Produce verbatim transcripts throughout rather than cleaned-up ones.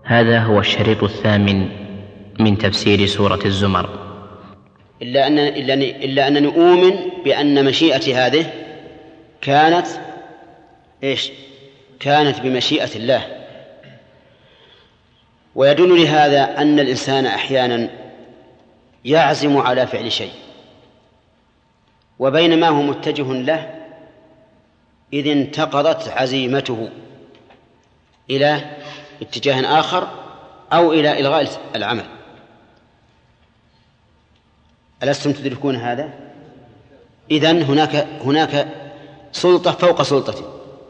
هذا هو الشريط الثامن من تفسير سورة الزمر. إلا, أن إلا, إلا أنني أؤمن بأن مشيئتي هذه كانت إيش؟ كانت بمشيئة الله. ويدل لهذا أن الإنسان أحيانا يعزم على فعل شيء وبينما هو متجه له إذ انتقضت عزيمته إلى اتجاه آخر أو إلى إلغاء العمل. ألستم تدركون هذا؟ إذن هناك هناك سلطة فوق سلطته،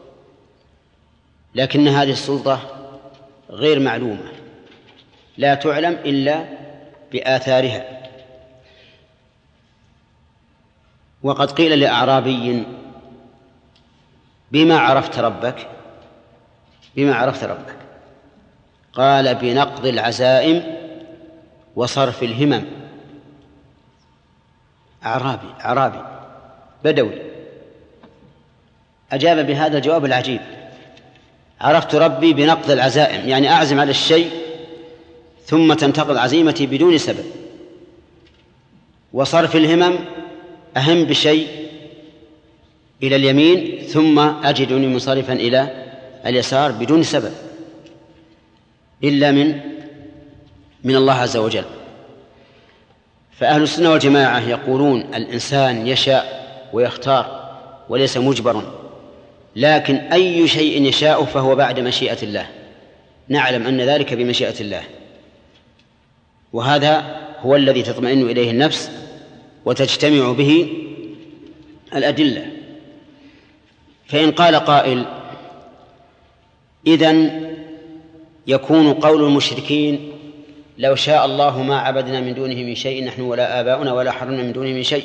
لكن هذه السلطة غير معلومة، لا تعلم إلا بآثارها. وقد قيل لأعرابي: بما عرفت ربك؟ بما عرفت ربك؟ قال: بنقض العزائم وصرف الهمم. أعرابي أعرابي بدوي أجاب بهذا الجواب العجيب: عرفت ربي بنقض العزائم، يعني أعزم على الشيء ثم تنتقض عزيمتي بدون سبب، وصرف الهمم أهم بشيء إلى اليمين ثم أجدني منصرفا إلى اليسار بدون سبب إلا من من الله عز وجل. فأهل السنة والجماعة يقولون الإنسان يشاء ويختار وليس مجبرا، لكن أي شيء يشاء فهو بعد مشيئة الله، نعلم أن ذلك بمشيئة الله، وهذا هو الذي تطمئن إليه النفس وتجتمع به الأدلة. فإن قال قائل: إذن يكون قول المشركين لو شاء الله ما عبدنا من دونه من شيء نحن ولا آباؤنا ولا حرمنا من دونه من شيء،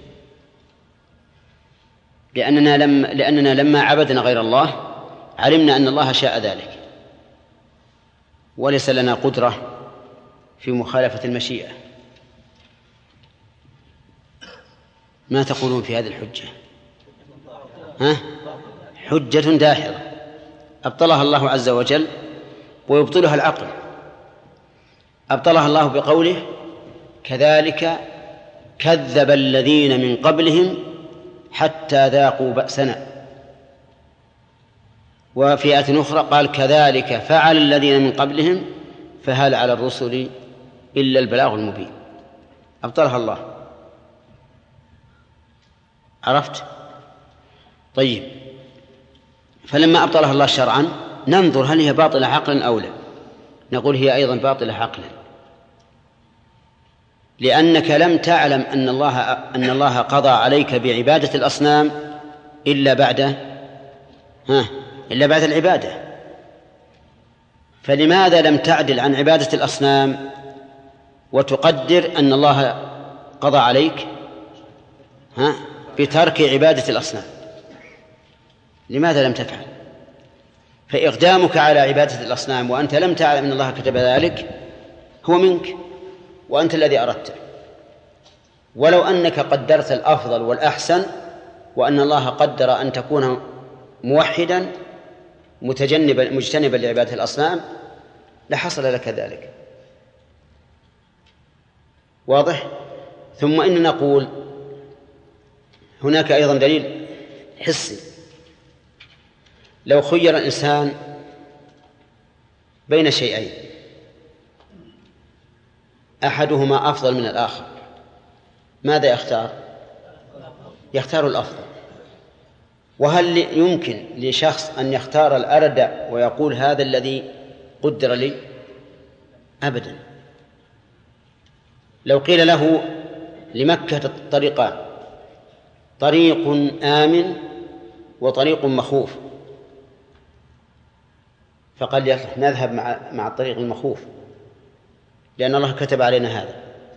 لأننا, لم لأننا لما عبدنا غير الله علمنا أن الله شاء ذلك وليس لنا قدرة في مخالفة المشيئة. ما تقولون في هذه الحجة؟ ها؟ حجة داحضة أبطلها الله عز وجل ويبطلها العقل. أبطلها الله بقوله: كذلك كذب الذين من قبلهم حتى ذاقوا بأسنا. وفي آية أخرى قال: كذلك فعل الذين من قبلهم فهل على الرسل إلا البلاغ المبين. أبطلها الله. عرفت؟ طيب، فلما أبطلها الله شرعا ننظر هل هي باطلة عقلا أو لا. نقول هي أيضا باطلة عقلا، لأنك لم تعلم أن الله أن الله قضى عليك بعبادة الأصنام إلا بعد ها إلا بعد العبادة. فلماذا لم تعدل عن عبادة الأصنام وتقدر أن الله قضى عليك ها بترك عبادة الأصنام؟ لماذا لم تفعل؟ فإقدامك على عبادة الأصنام وأنت لم تعلم أن الله كتب ذلك هو منك وأنت الذي أردته. ولو أنك قدرت الأفضل والأحسن وأن الله قدر أن تكون موحدا متجنبا مجتنبا لعبادة الأصنام لحصل لك ذلك. واضح؟ ثم إن نقول هناك أيضا دليل حسي. لو خير الإنسان بين شيئين أحدهما أفضل من الآخر ماذا يختار؟ يختار الأفضل. وهل يمكن لشخص أن يختار الأردع ويقول هذا الذي قدر لي؟ أبدا. لو قيل له لمكة طريقان: طريق آمن وطريق مخوف، فقال يصلح نذهب مع مع الطريق المخوف لأن الله كتب علينا هذا.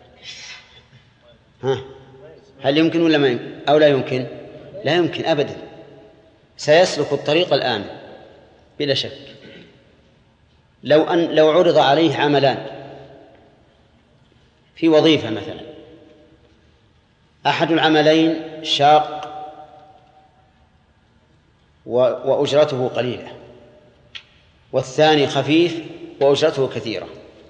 ها هل يمكن ولا ما يمكن أو لا يمكن؟ لا يمكن أبدا. سيسلك الطريق الآمن بلا شك. لو أن لو عرض عليه عملان في وظيفة مثلا، أحد العملين شاق وأجرته قليلة، والثاني خفيف وأجرته كثيرة.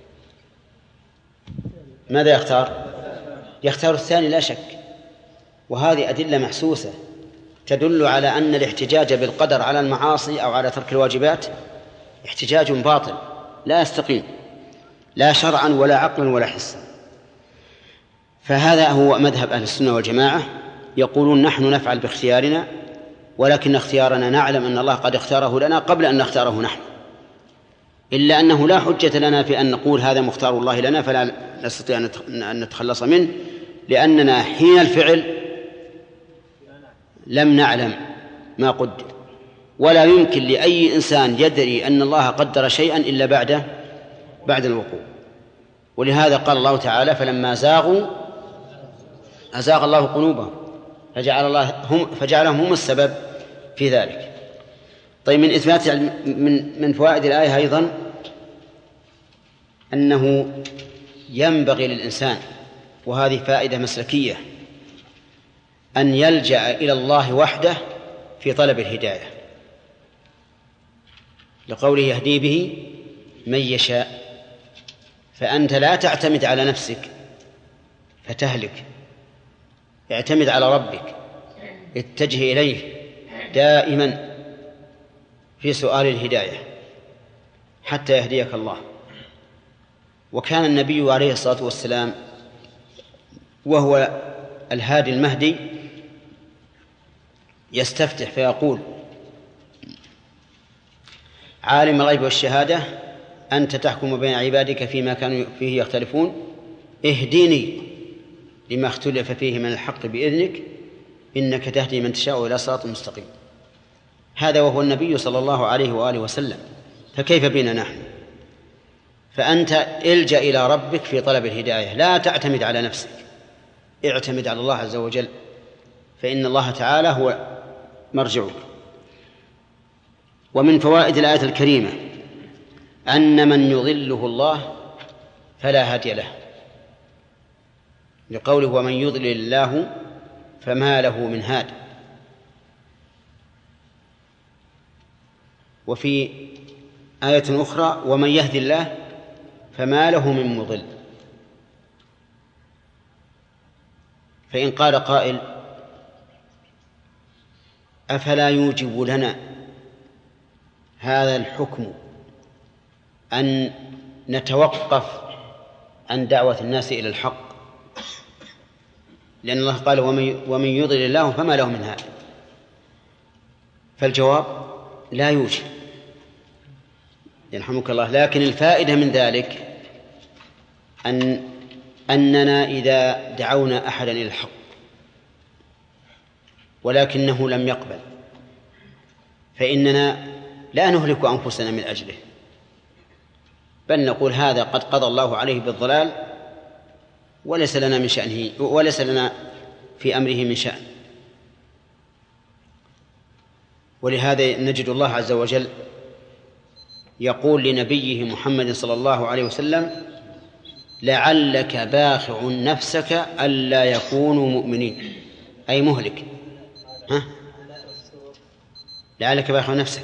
ماذا يختار؟ يختار الثاني لا شك. وهذه أدلة محسوسة تدل على أن الاحتجاج بالقدر على المعاصي أو على ترك الواجبات احتجاج باطل لا يستقيم لا شرعا ولا عقلا ولا حسا. فهذا هو مذهب أهل السنة والجماعة، يقولون نحن نفعل باختيارنا، ولكن اختيارنا نعلم أن الله قد اختاره لنا قبل أن نختاره نحن، إلا أنه لا حجة لنا في أن نقول هذا مختار الله لنا فلا نستطيع أن نتخلص منه، لأننا حين الفعل لم نعلم ما قدر، ولا يمكن لأي إنسان يدري أن الله قدر شيئا إلا بعد بعد الوقوع. ولهذا قال الله تعالى فلما زاغوا أزاغ الله قلوبهم فجعل الله هم فجعلهم هم السبب في ذلك. طيب، من إثبات من من فوائد الآية أيضا أنه ينبغي للإنسان، وهذه فائدة مسلكية، أن يلجأ إلى الله وحده في طلب الهداية، لقوله يهدي به من يشاء. فأنت لا تعتمد على نفسك فتهلك، اعتمد على ربك، اتجه إليه دائما في سؤال الهداية حتى يهديك الله. وكان النبي عليه الصلاة والسلام وهو الهادي المهدي يستفتح فيقول عالم الغيب والشهادة أنت تحكم بين عبادك فيما كانوا فيه يختلفون اهدني لما اختلف فيه من الحق بإذنك إنك تهدي من تشاء إلى صراط مستقيم. هذا وهو النبي صلى الله عليه وآله وسلم، فكيف بنا نحن؟ فأنت الجأ إلى ربك في طلب الهداية، لا تعتمد على نفسك، اعتمد على الله عز وجل، فإن الله تعالى هو مرجعك. ومن فوائد الآية الكريمة أن من يضله الله فلا هادي له، لقوله ومن يضلل الله فما له من هاد. وفي آية أخرى ومن يهدي الله فما له من مضل. فإن قال قائل أفلا يوجب لنا هذا الحكم أن نتوقف عن دعوة الناس إلى الحق، لأن الله قال ومن يضلل الله فما له من هاد؟ فالجواب لا يوجب يرحمك الله. لكن الفائدة من ذلك أن أننا إذا دعونا أحدا إلى الحق ولكنه لم يقبل فإننا لا نهلك أنفسنا من أجله، بل نقول هذا قد قضى الله عليه بالضلال وليس لنا من شأنه وليس لنا في أمره من شأن. ولهذا نجد الله عز وجل يقول لنبيه محمد صلى الله عليه وسلم لعلك باخع نفسك ألا يكونوا مؤمنين، أي مهلك. ها؟ لعلك باخع نفسك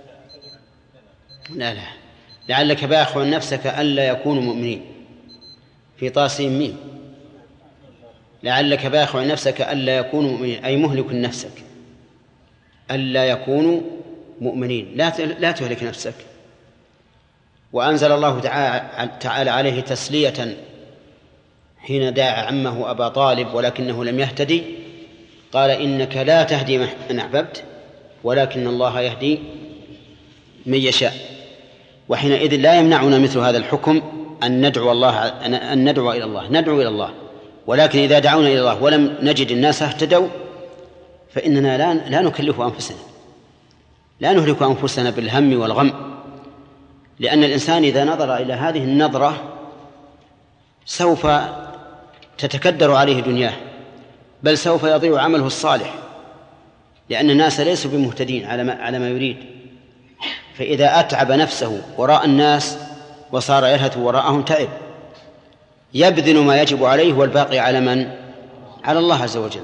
لا لا لعلك باخع نفسك ألا يكونوا مؤمنين في طاسين مين لعلك باخع نفسك ألا يكونوا مؤمنين، أي مهلك نفسك ألا يكونوا مؤمنين، لا لا تهلك نفسك. وأنزل الله تعالى عليه تسلية حين دعا عمه أبا طالب ولكنه لم يهتدي، قال إنك لا تهدي من أحببت ولكن الله يهدي من يشاء. وحينئذ لا يمنعنا مثل هذا الحكم أن ندعو الله أن ندعو إلى الله ندعو إلى الله ولكن إذا دعونا إلى الله ولم نجد الناس اهتدوا فإننا لا لا نكلف أنفسنا، لا نهلك أنفسنا بالهم والغم، لأن الإنسان إذا نظر إلى هذه النظرة سوف تتكدر عليه دنياه، بل سوف يضيع عمله الصالح، لأن الناس ليسوا بمهتدين على ما على ما يريد. فإذا أتعب نفسه وراء الناس وصار يلهث وراءهم تعب، يبذل ما يجب عليه والباقي على من؟ على الله عز وجل.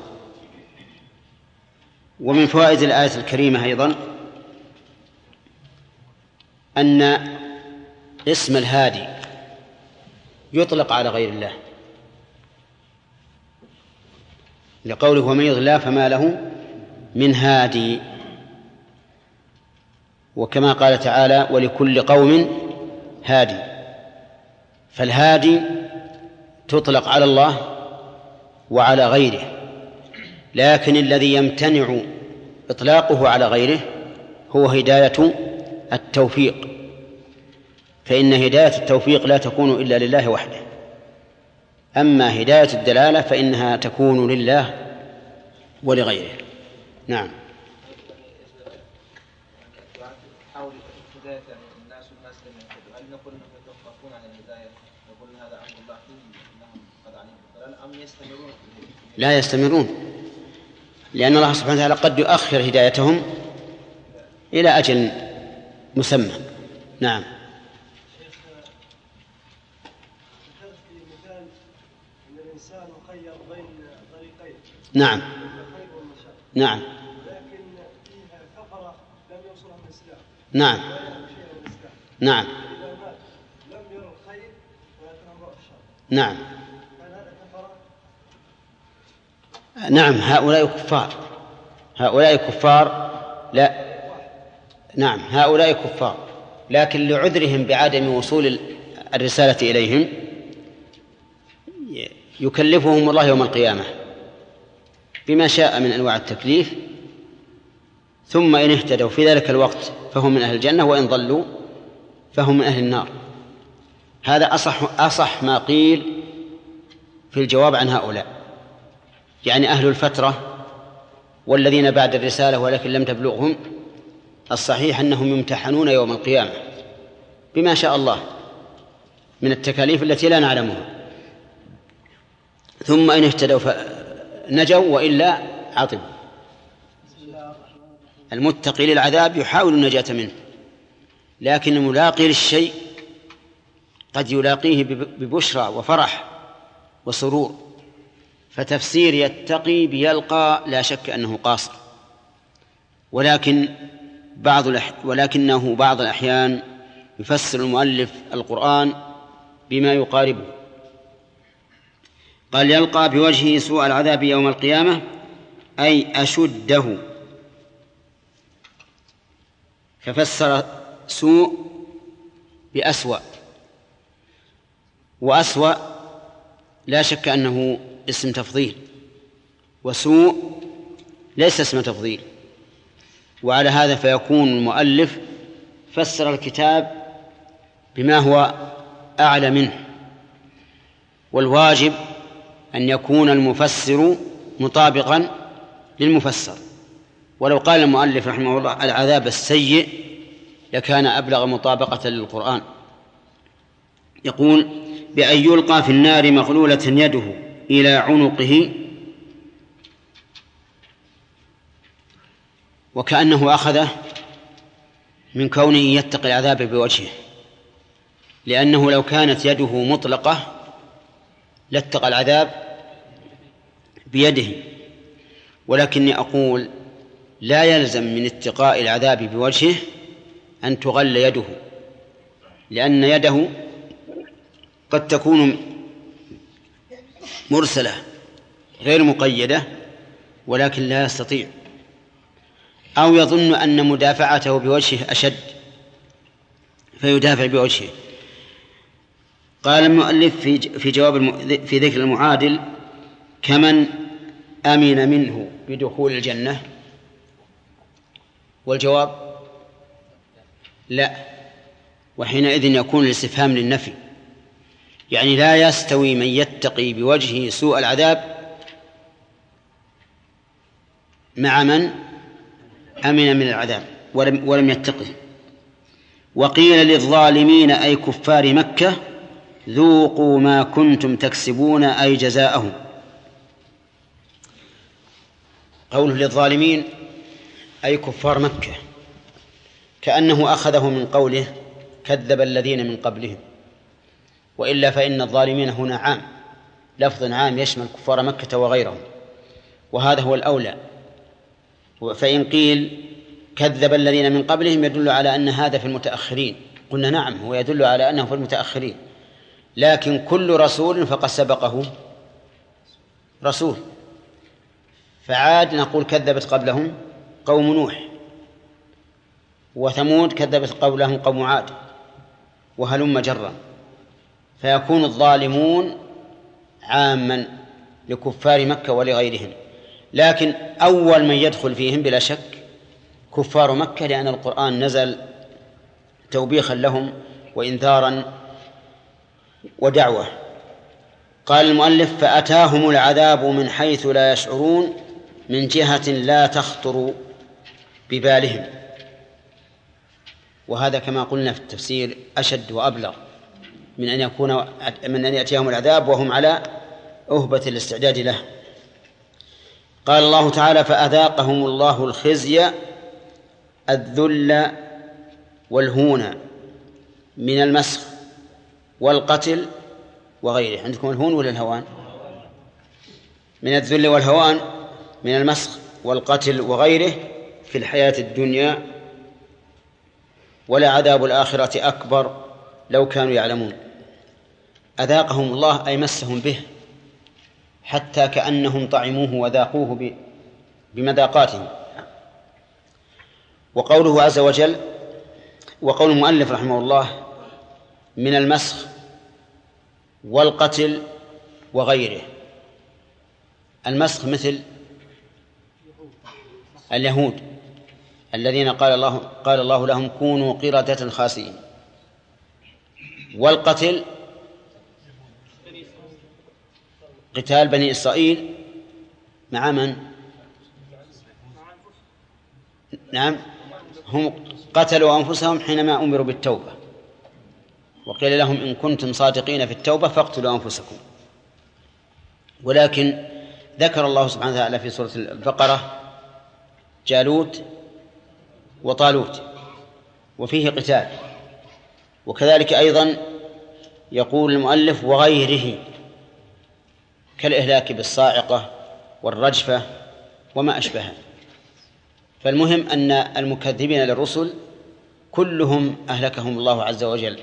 ومن فوائد الآية الكريمة أيضا أن اسم الهادي يطلق على غير الله، لقوله ومن يضلل الله فما له من هادي. وكما قال تعالى ولكل قوم هادي، فالهادي تطلق على الله وعلى غيره، لكن الذي يمتنع إطلاقه على غيره هو هداية التوفيق، فإن هداية التوفيق لا تكون إلا لله وحده، أما هداية الدلالة فإنها تكون لله ولغيره. نعم. حول هداية الناس والناس لم يهتدوا، هل نقول انهم يتوقفون عن الهداية نقول هذا امر الله فيه انهم قد علموا الضلال ام يستمرون؟ لا يستمرون، لأن الله سبحانه وتعالى قد يؤخر هدايتهم إلى أجل مسمى. نعم. شيخ ذكرت في مثال أن الإنسان مخير بين طريقين. نعم. الخير والمشاق. نعم. لكن فيها كفرة لم يوصلها من الإسلام. نعم. ولا يعرف شيئا من الإسلام. نعم. إذا مات لم يرى الخير ولكنه رأى الشر. نعم. هل هذا كفرة؟ نعم. هؤلاء كفار، هؤلاء كفار. لا، نعم، هؤلاء كفار، لكن لعذرهم بعدم وصول الرسالة إليهم يكلفهم الله يوم القيامة بما شاء من أنواع التكليف، ثم إن اهتدوا في ذلك الوقت فهم من أهل الجنة، وإن ضلوا فهم من أهل النار. هذا أصح, أصح ما قيل في الجواب عن هؤلاء، يعني أهل الفترة والذين بعد الرسالة ولكن لم تبلغهم، الصحيح أنهم يمتحنون يوم القيامة بما شاء الله من التكاليف التي لا نعلمها، ثم إن اهتدوا فنجوا وإلا عاطبوا. المتقي للعذاب يحاول النجاة منه، لكن الملاقي للشيء قد يلاقيه ببشرى وفرح وسرور، فتفسير يتقي بيلقى لا شك أنه قاصر، ولكن بعض الأح... ولكنه بعض الأحيان يفسر المؤلف القرآن بما يقاربه. قال يلقى بوجهه سوء العذاب يوم القيامة أي أشده، ففسر سوء بأسوأ، وأسوأ لا شك أنه اسم تفضيل، وسوء ليس اسم تفضيل، وعلى هذا فيكون المؤلف فسر الكتاب بما هو أعلى منه، والواجب أن يكون المفسر مطابقا للمفسر. ولو قال المؤلف رحمه الله العذاب السيء لكان أبلغ مطابقة للقرآن. يقول بأن يلقى في النار مغلولة يده إلى عنقه، وكأنه أخذه من كونه يتقي العذاب بوجهه، لأنه لو كانت يده مطلقة لاتقى العذاب بيده، ولكني أقول لا يلزم من اتقاء العذاب بوجهه أن تغل يده، لأن يده قد تكون مرسلة غير مقيدة ولكن لا يستطيع، أو يظن أن مدافعته بوجهه أشد فيدافع بوجهه. قال المؤلف في جواب في ذكر المعادل كمن أمن منه بدخول الجنة، والجواب لا، وحينئذ يكون الاستفهام للنفي، يعني لا يستوي من يتقي بوجهه سوء العذاب مع من أمن من العذاب ولم, ولم يتقه. وقيل للظالمين أي كفار مكة ذوقوا ما كنتم تكسبون أي جزاءهم. قوله للظالمين أي كفار مكة كأنه أخذه من قوله كذب الذين من قبلهم، وإلا فإن الظالمين هنا عام، لفظ عام يشمل كفار مكة وغيرهم، وهذا هو الأولى. فإن قيل كذب الذين من قبلهم يدل على أن هذا في المتأخرين، قلنا نعم، هو يدل على أنه في المتأخرين، لكن كل رسول فقد سبقه رسول. فعاد نقول كذبت قبلهم قوم نوح، وثمود كذبت قبلهم قوم عاد، وهلم جرا، فيكون الظالمون عاما لكفار مكة ولغيرهم، لكن أول من يدخل فيهم بلا شك كفار مكة، لأن القرآن نزل توبيخا لهم وإنذارا ودعوة. قال المؤلف: فأتاهم العذاب من حيث لا يشعرون، من جهة لا تخطر ببالهم. وهذا كما قلنا في التفسير أشد وأبلغ من أن يكون من أن يأتيهم العذاب وهم على أهبة الاستعداد له. قال الله تعالى: فأذاقهم الله الخزي الذل والهون من المسخ والقتل وغيره. عندكم الهون ولا الهوان؟ من الذل والهوان من المسخ والقتل وغيره في الحياة الدنيا، ولعذاب الآخرة أكبر لو كانوا يعلمون. أذاقهم الله أي مسهم به، حتى كأنهم طعموه وذاقوه بمذاقاتهم. وقوله عز وجل، وقول المؤلف رحمه الله: من المسخ والقتل وغيره. المسخ مثل اليهود الذين قال الله قال الله لهم: كونوا قردة خاسئين. والقتل قتال بني إسرائيل مع من؟ نعم، هم قتلوا أنفسهم حينما أمروا بالتوبة، وقيل لهم: إن كنتم صادقين في التوبة فاقتلوا أنفسكم. ولكن ذكر الله سبحانه وتعالى في سورة البقرة جالوت وطالوت وفيه قتال، وكذلك أيضا يقول المؤلف: وغيره، كالإهلاك بالصاعقة والرجفة وما أشبهها. فالمهم أن المكذبين للرسل كلهم أهلكهم الله عز وجل.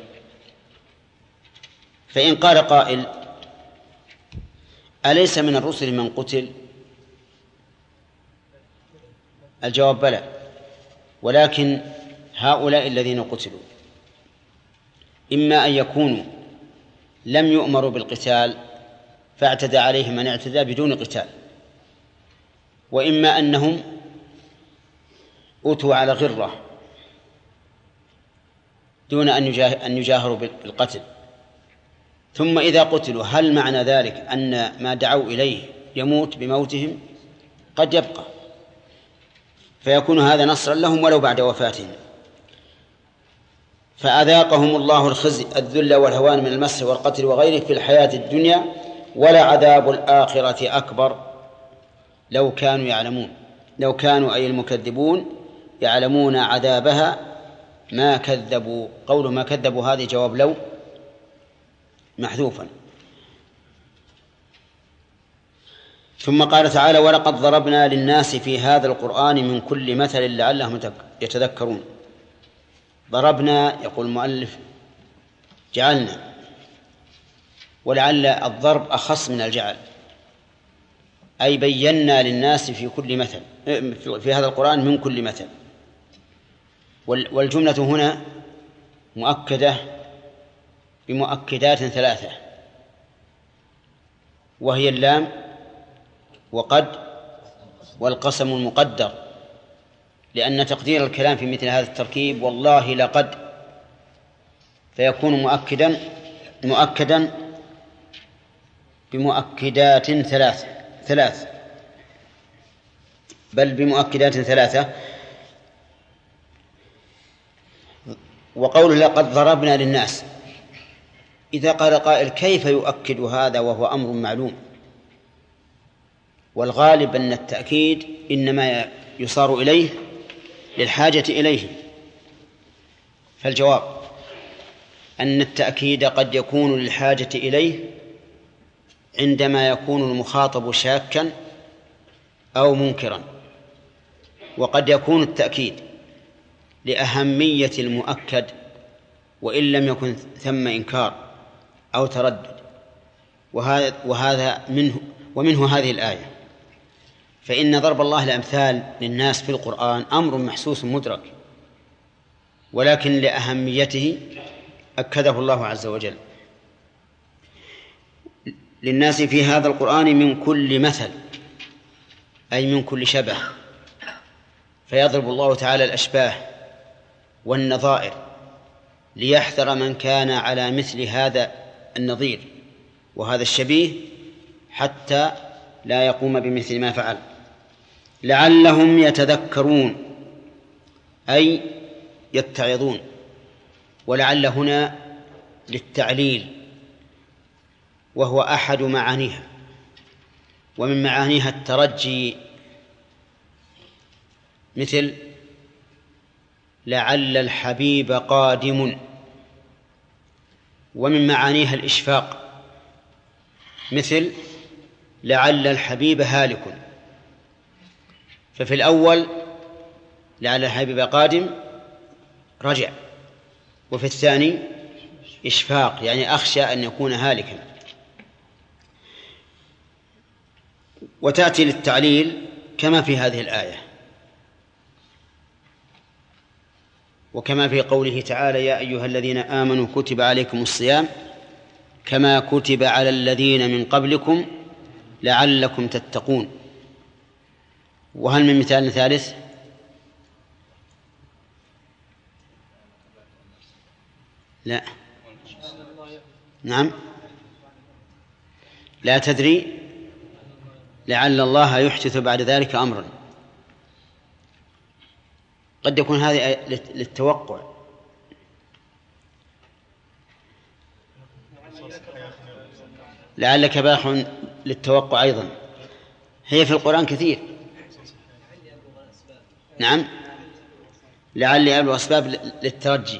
فإن قال قائل: أليس من الرسل من قتل؟ الجواب: بلى، ولكن هؤلاء الذين قتلوا إما أن يكونوا لم يؤمروا بالقتال فاعتدى عليهم من اعتدى بدون قتال، وإما أنهم أتوا على غرة دون أن يجاهروا بالقتل. ثم إذا قتلوا هل معنى ذلك أن ما دعوا إليه يموت بموتهم؟ قد يبقى، فيكون هذا نصرا لهم ولو بعد وفاتهم. فأذاقهم الله الخزي الذل والهوان من المسخ والقتل وغيره في الحياة الدنيا، ولعذاب الآخرة أكبر لو كانوا يعلمون. لو كانوا أي المكذبون يعلمون عذابها ما كذبوا. قوله ما كذبوا هذه جواب لو محذوفا. ثم قال تعالى: ولقد ضربنا للناس في هذا القرآن من كل مثل لعلهم يتذكرون. ضربنا، يقول المؤلف، جعلنا، ولعل الضرب أخص من الجعل، أي بينا للناس في كل مثل في هذا القرآن من كل مثل. والجملة هنا مؤكدة بمؤكدات ثلاثة، وهي اللام وقد والقسم المقدر، لأن تقدير الكلام في مثل هذا التركيب والله لقد، فيكون مؤكدا مؤكدا بمؤكدات ثلاث ثلاث بل بمؤكدات ثلاثة. وقوله لقد ضربنا للناس، إذا قال قائل: كيف يؤكد هذا وهو أمر معلوم؟ والغالب أن التأكيد إنما يصار إليه للحاجة إليه. فالجواب أن التأكيد قد يكون للحاجة إليه عندما يكون المخاطب شاكا أو منكرا، وقد يكون التأكيد لأهمية المؤكد وإن لم يكن ثم إنكار أو تردد، وهذا وهذا منه ومنه هذه الآية. فإن ضرب الله الأمثال للناس في القرآن أمر محسوس مدرك، ولكن لأهميته أكده الله عز وجل. للناس في هذا القرآن من كل مثل، أي من كل شبه، فيضرب الله تعالى الأشباه والنظائر ليحذر من كان على مثل هذا النظير وهذا الشبيه حتى لا يقوم بمثل ما فعل. لعلهم يتذكرون أي يتعظون، ولعل هنا للتعليل، وهو أحد معانيها، ومن معانيها الترجي، مثل لعل الحبيب قادم، ومن معانيها الإشفاق، مثل لعل الحبيب هالك. ففي الأول لعل الحبيب قادم رجع، وفي الثاني إشفاق، يعني أخشى أن يكون هالكا. وتأتي للتعليل كما في هذه الآية، وكما في قوله تعالى يا أيها الذين آمنوا كتب عليكم الصيام كما كتب على الذين من قبلكم لعلكم تتقون. وهل من مثال ثالث؟ لا. نعم، لا تدري لعل الله يحدث بعد ذلك أمرا. قد يكون هذه للتوقع. لعلك باخ للتوقع أيضا، هي في القرآن كثير. نعم، لعلي أبلغ أسباب للترجي،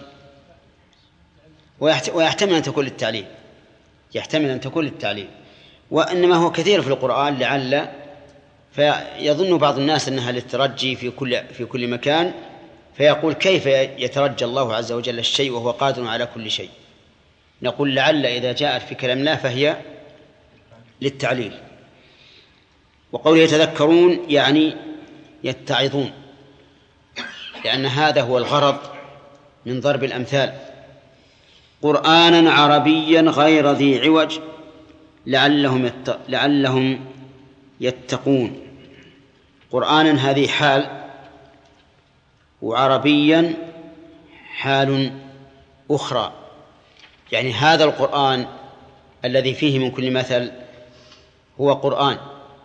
ويحتمل أن تكون للتعليل، يحتمل أن تكون للتعليل، وإنما هو كثير في القرآن لعل، فيظن بعض الناس أنها للترجي في كل في كل مكان، فيقول كيف يترجى الله عز وجل الشيء وهو قادر على كل شيء؟ نقول لعل إذا جاءت في كلام الله فهي للتعليل. وقوله يتذكرون يعني يتعظون، لأن هذا هو الغرض من ضرب الأمثال. قرآنا عربيا غير ذي عوج لعلهم يت... لعلهم يتقون. قرآنا هذه حال، وعربيا حال أخرى، يعني هذا القرآن الذي فيه من كل مثل هو قرآن،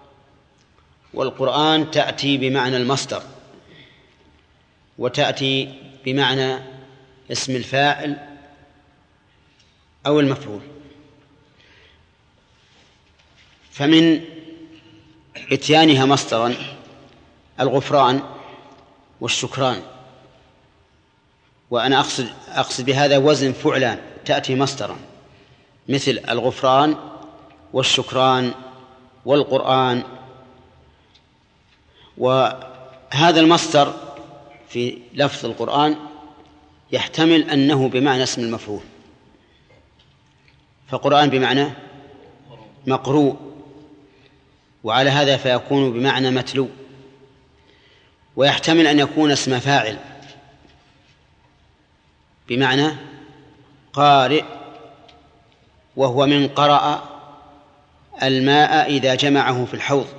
والقرآن تأتي بمعنى المصدر، وتأتي بمعنى اسم الفاعل أو المفعول. فمن إتيانها مصدرا الغفران والشكران، وأنا أقصد, أقصد بهذا وزن فعلان، تأتي مصدرا مثل الغفران والشكران والقرآن. وهذا المصدر في لفظ القرآن يحتمل أنه بمعنى اسم المفعول، فقرآن بمعنى مقروء، وعلى هذا فيكون بمعنى متلو. ويحتمل أن يكون اسم فاعل بمعنى قارئ، وهو من قرأ الماء إذا جمعه في الحوض.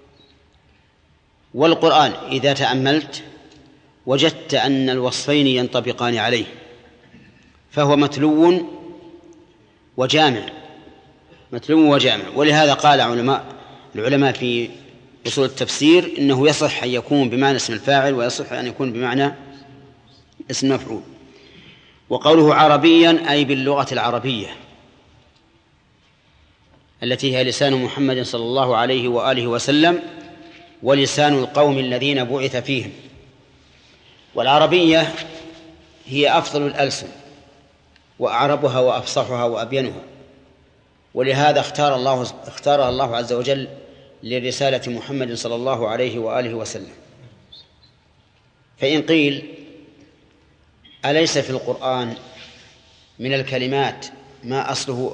والقرآن إذا تأملت وجدت أن الوصفين ينطبقان عليه، فهو متلو وجامع، متلو وجامع. ولهذا قال علماء العلماء في أصول التفسير إنه يصح أن يكون بمعنى اسم الفاعل، ويصح أن يكون بمعنى اسم المفعول. وقوله عربيا أي باللغة العربية التي هي لسان محمد صلى الله عليه وآله وسلم، ولسان القوم الذين بعث فيهم. والعربية هي أفضل الألسن وأعربها وأفصحها وأبينها، ولهذا اختار الله اختارها الله عز وجل لرسالة محمد صلى الله عليه وآله وسلم. فإن قيل أليس في القرآن من الكلمات ما أصله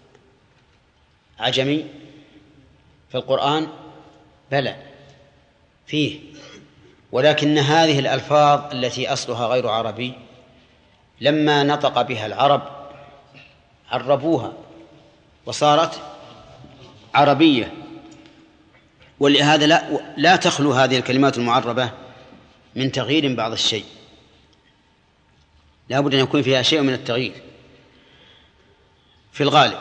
عجمي في القرآن؟ بلى فيه، ولكن هذه الألفاظ التي أصلها غير عربي لما نطق بها العرب عربوها وصارت عربية، ولهذا لا, لا تخلو هذه الكلمات المعربة من تغيير بعض الشيء، لا بد أن يكون فيها شيء من التغيير في الغالب.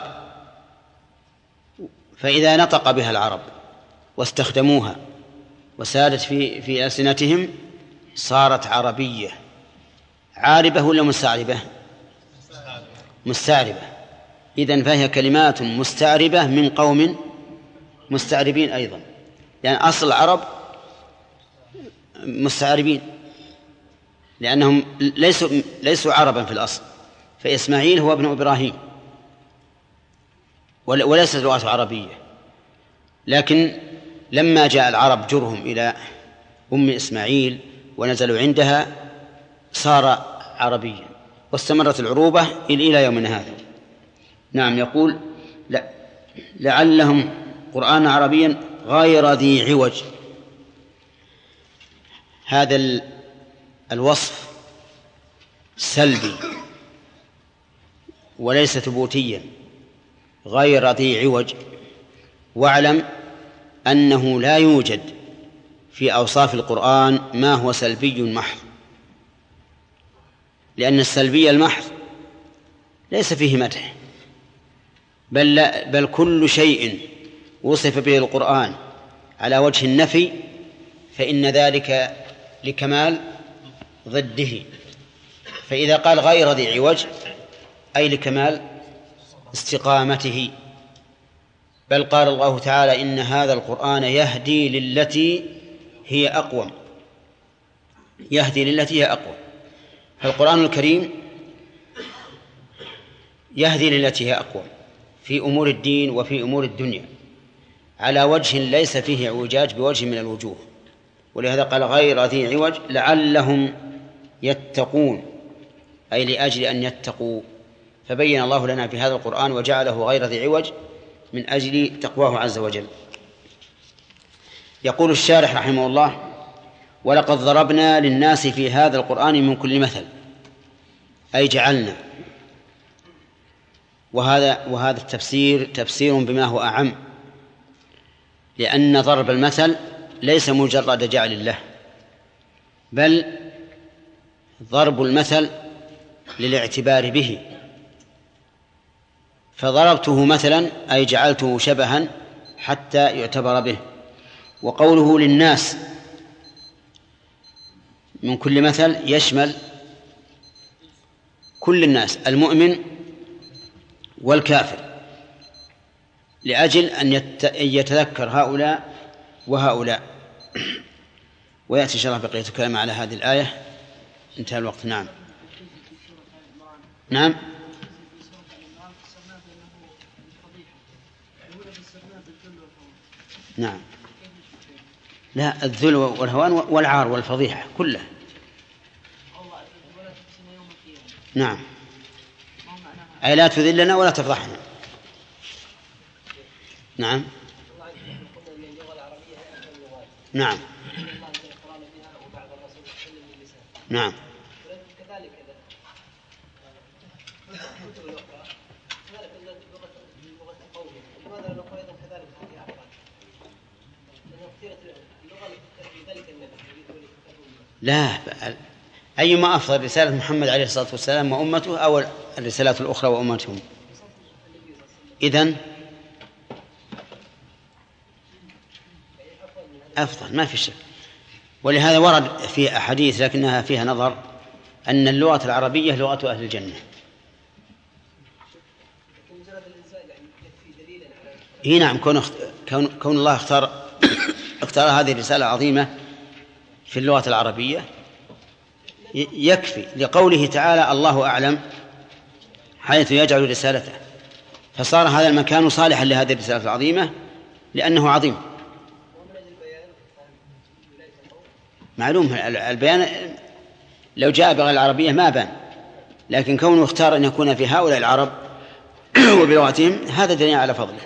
فإذا نطق بها العرب واستخدموها وسادت في في ألسنتهم صارت عربية. عاربة ولا مستعربة؟ مستعربة. إذن فهي كلمات مستعربة من قوم مستعربين أيضا، يعني أصل العرب مستعربين لأنهم ليسوا ليسوا عربا في الأصل، فإسماعيل هو ابن إبراهيم وليست لغة عربية، لكن لما جاء العرب جرهم إلى أم إسماعيل ونزلوا عندها صار عربيا، واستمرت العروبة إلى يومنا هذا. نعم. يقول لا لعلهم قرآن عربيا غير ذي عوج. هذا الوصف سلبي وليس ثبوتيا، غير ذي عوج. واعلم أنه لا يوجد في أوصاف القرآن ما هو سلبي محض، لأن السلبي المحض ليس فيه مدح، بل, لا بل كل شيء وصف به القرآن على وجه النفي فإن ذلك لكمال ضده. فإذا قال غير ذي عوج أي لكمال استقامته. بل قال الله تعالى إن هذا القرآن يهدي للتي هي أقوم، يهدي للتي هي أقوم. فالقرآن الكريم يهدي للتي هي أقوم في أمور الدين وفي أمور الدنيا على وجه ليس فيه اعوجاج بوجه من الوجوه، ولهذا قال غير ذي عوج لعلهم يتقون، أي لأجل أن يتقوا. فبين الله لنا في هذا القرآن وجعله غير ذي عوج من أجل تقواه عز وجل. يقول الشارح رحمه الله ولقد ضربنا للناس في هذا القرآن من كل مثل، أي جعلنا. وهذا وهذا التفسير تفسير بما هو أعم، لأن ضرب المثل ليس مجرد جعل الله، بل ضرب المثل للاعتبار به. فضربته مثلا أي جعلته شبها حتى يعتبر به. وقوله للناس من كل مثل يشمل كل الناس المؤمن والكافر، لأجل أن يتذكر هؤلاء وهؤلاء. ويأتي إن شاء الله بقية الكلام على هذه الآية. انتهى الوقت. نعم نعم نعم لا، الذل والهوان والعار والفضيحة كلها. نعم أي لا تذلنا ولا تفضحنا. نعم نعم نعم لا، أيما أفضل رسالة محمد عليه الصلاة والسلام وأمته أو الرسالات الأخرى وأمتهم؟ إذن أفضل ما في شك. ولهذا ورد في أحاديث لكنها فيها نظر أن اللغة العربية لغة أهل الجنة. هي نعم كون, كون, كون الله اختار اختار هذه الرسالة العظيمة في اللغة العربية يكفي، لقوله تعالى الله أعلم حيث يجعل رسالته، فصار هذا المكان صالحا لهذه الرسالة العظيمة لأنه عظيم. معلوم البيان لو جاء بغير العربية ما بان، لكن كونه اختار أن يكون في هؤلاء العرب وبلغتهم هذا دليل على فضله.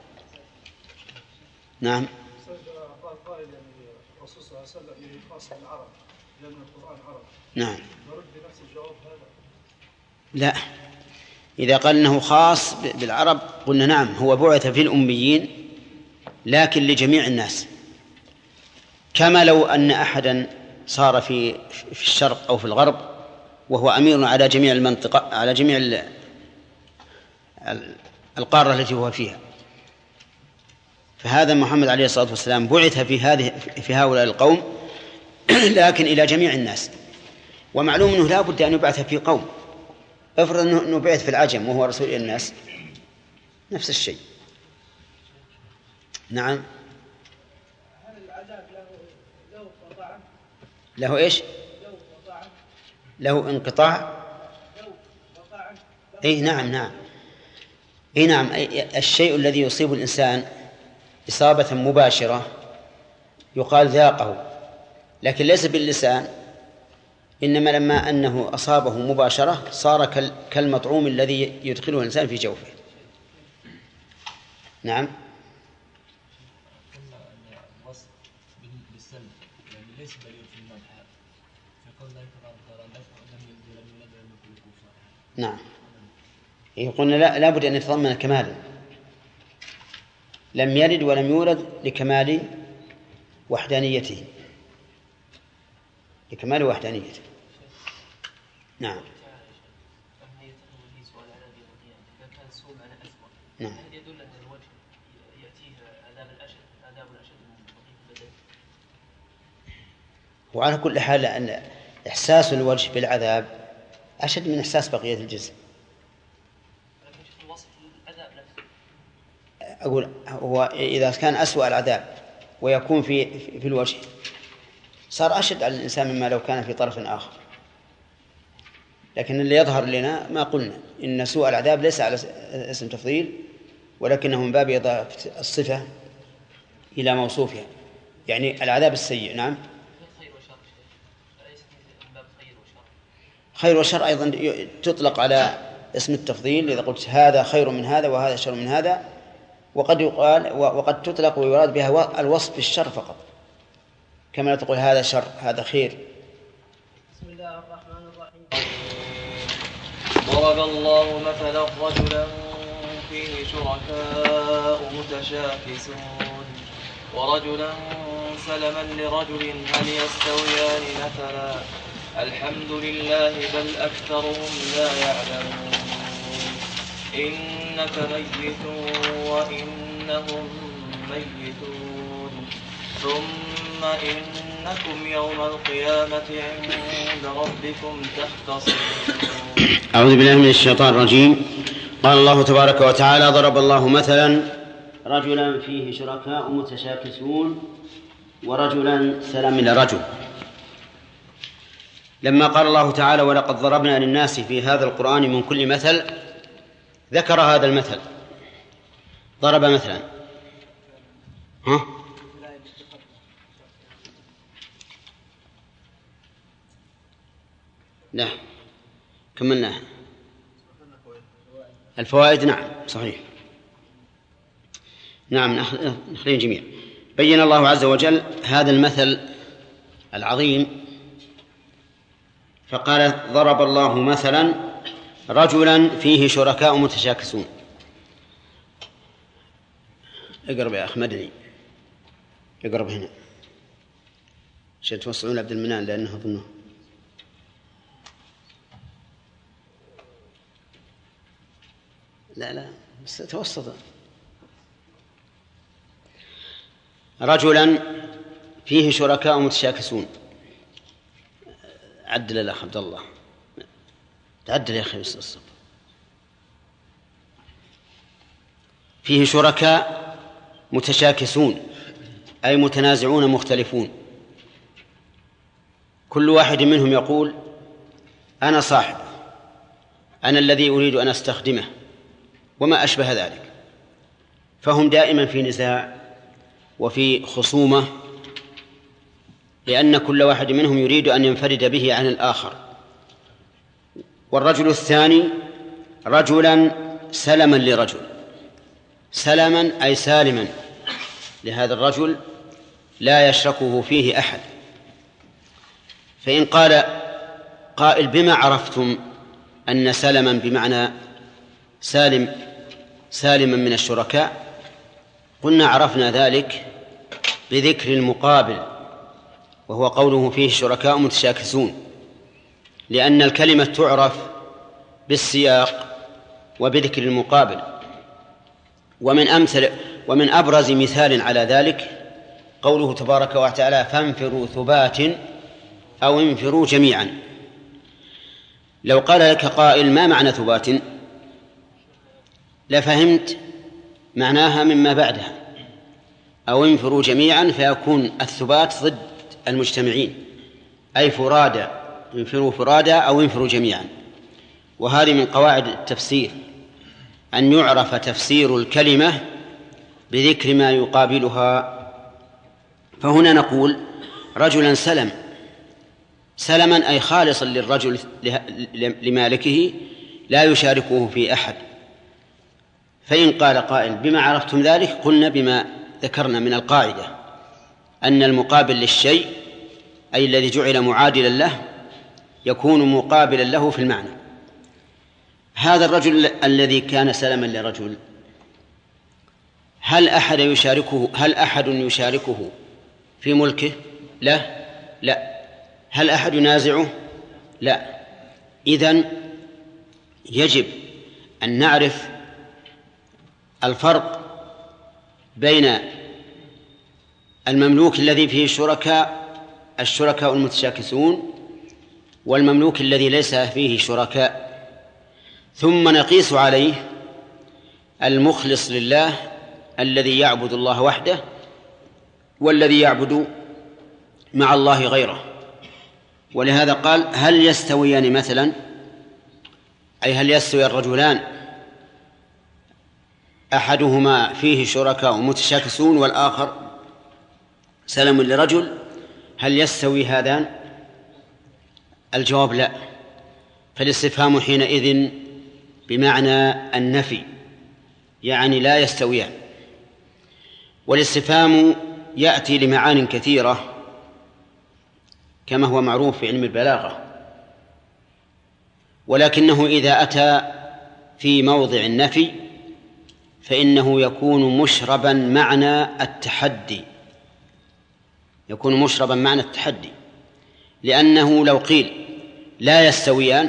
نعم. قال قائل يعني الرسول صلى الله عليه وسلم خاص بالعرب لأن القرآن عرب. نعم. نرد بنفس الجواب هذا؟ لا، إذا قال أنه خاص بالعرب قلنا نعم، هو بعث في الأميين لكن لجميع الناس، كما لو أن أحدا صار في في الشرق أو في الغرب وهو أمير على جميع المنطقة، على جميع القارة التي هو فيها، فهذا محمد عليه الصلاة والسلام بعث في هذه في هؤلاء القوم لكن إلى جميع الناس. ومعلوم أنه لا بد أن يبعث في قوم. افرض أنه بعث في العجم وهو رسول إلى الناس، نفس الشيء. نعم. هل العذاب له له قطاع؟ له إيش؟ له قطاع. له انقطاع. له قطاع. إيه نعم نعم. إيه نعم. الشيء الذي يصيب الإنسان إصابة مباشرة يقال ذاقه، لكن ليس باللسان، إنما لما أنه أصابه مباشرة صار كالمطعوم الذي يدخله الإنسان في جوفه. نعم. نعم. يقولون لا لا بد أن يتضمن كمالا، لم يلد ولم يولد لكمال وحدانيته، لكمال وحدانيته. نعم. نعم. هل يدل أن الوجه يأتيه عذاب الأشد عذاب الأشد من البدن؟ وعلى كل حال أن إحساس الوجه بالعذاب أشد من إحساس بقية الجسم. أقول هو إذا كان أسوأ العذاب ويكون في في الوجه صار أشد على الإنسان مما لو كان في طرف آخر. لكن اللي يظهر لنا ما قلنا إن سوء العذاب ليس على اسم تفضيل، ولكنه من باب إضافة الصفة إلى موصوفها، يعني العذاب السيء. نعم. خير وشر أيضا تطلق على اسم التفضيل، إذا قلت هذا خير من هذا وهذا شر من هذا، وقد يقال وقد تطلق ويراد بها الوصف بالشر فقط، كما تقول هذا شر هذا خير. بسم الله الرحمن الرحيم. ضرب الله مثلا رجلا فيه شركاء متشاكسون ورجلا سلما لرجل هل يستويان مثلا الحمد لله بل أكثرهم لا يعلمون إنك ميت وإنهم ميتون ثم إنكم يوم القيامة عند ربكم تختصمون. أعوذ بالله من الشيطان الرجيم. قال الله تبارك وتعالى ضرب الله مثلا رجلا فيه شركاء متشاكسون ورجلا سلما لرجل. لما قال الله تعالى ولقد ضربنا للناس في هذا القرآن من كل مثل، ذكر هذا المثل. ضرب مثلا ها؟ لا كملناها. الفوائد نعم صحيح. نعم نخلين جميع. بين الله عز وجل هذا المثل العظيم فقال ضرب الله مثلا رجلا فيه شركاء متشاكسون. اقرب يا أخ مدني، اقرب هنا عشان توسعون عبد المنان لأنه ظنه. لا لا بس توسط. رجلا فيه شركاء متشاكسون. عدل الأخ عبد الله، تعدل يا أخي الصبر. فيه شركاء متشاكسون أي متنازعون مختلفون، كل واحد منهم يقول أنا صاحب، أنا الذي أريد أن أستخدمه وما أشبه ذلك، فهم دائما في نزاع وفي خصومة، لأن كل واحد منهم يريد أن ينفرد به عن الآخر والرجل الثاني رجلا سلما لرجل، سلما أي سالما لهذا الرجل لا يشركه فيه أحد. فإن قال قائل بما عرفتم أن سلما بمعنى سالم سالما من الشركاء؟ قلنا عرفنا ذلك بذكر المقابل، وهو قوله فيه شركاء متشاكسون، لأن الكلمة تعرف بالسياق وبذكر المقابل. ومن أمثل ومن أبرز مثال على ذلك قوله تبارك وتعالى فانفروا ثبات أو انفروا جميعا. لو قال لك قائل ما معنى ثبات لفهمت معناها مما بعدها، أو انفروا جميعا فيكون الثبات ضد المجتمعين، أي فرادى، انفروا فرادى أو انفروا جميعا. وهذه من قواعد التفسير أن يعرف تفسير الكلمة بذكر ما يقابلها. فهنا نقول رجلا سلم، سلما أي خالصا للرجل لمالكه لا يشاركه في أحد. فإن قال قائل بما عرفتم ذلك؟ قلنا بما ذكرنا من القاعدة أن المقابل للشيء أي الذي جعل معادلا له يكون مقابلا له في المعنى. هذا الرجل الذي كان سلما لرجل هل أحد يشاركه هل أحد يشاركه في ملكه؟ لا لا. هل أحد ينازعه؟ لا. إذن يجب أن نعرف الفرق بين المملوك الذي فيه شركاء الشركاء المتشاكسون والمملوك الذي ليس فيه شركاء، ثم نقيس عليه المخلص لله الذي يعبد الله وحده والذي يعبد مع الله غيره. ولهذا قال هل يستويان مثلا، أي هل يستوي الرجلان أحدهما فيه شركاء متشاكسون والآخر سلم لرجل، هل يستوي هذان؟ الجواب لا. فالاستفهام حينئذ بمعنى النفي، يعني لا يستويان. والاستفهام يأتي لمعان كثيرة كما هو معروف في علم البلاغة، ولكنه إذا أتى في موضع النفي فإنه يكون مشربا معنى التحدي، يكون مشربا معنى التحدي، لأنه لو قيل لا يستويان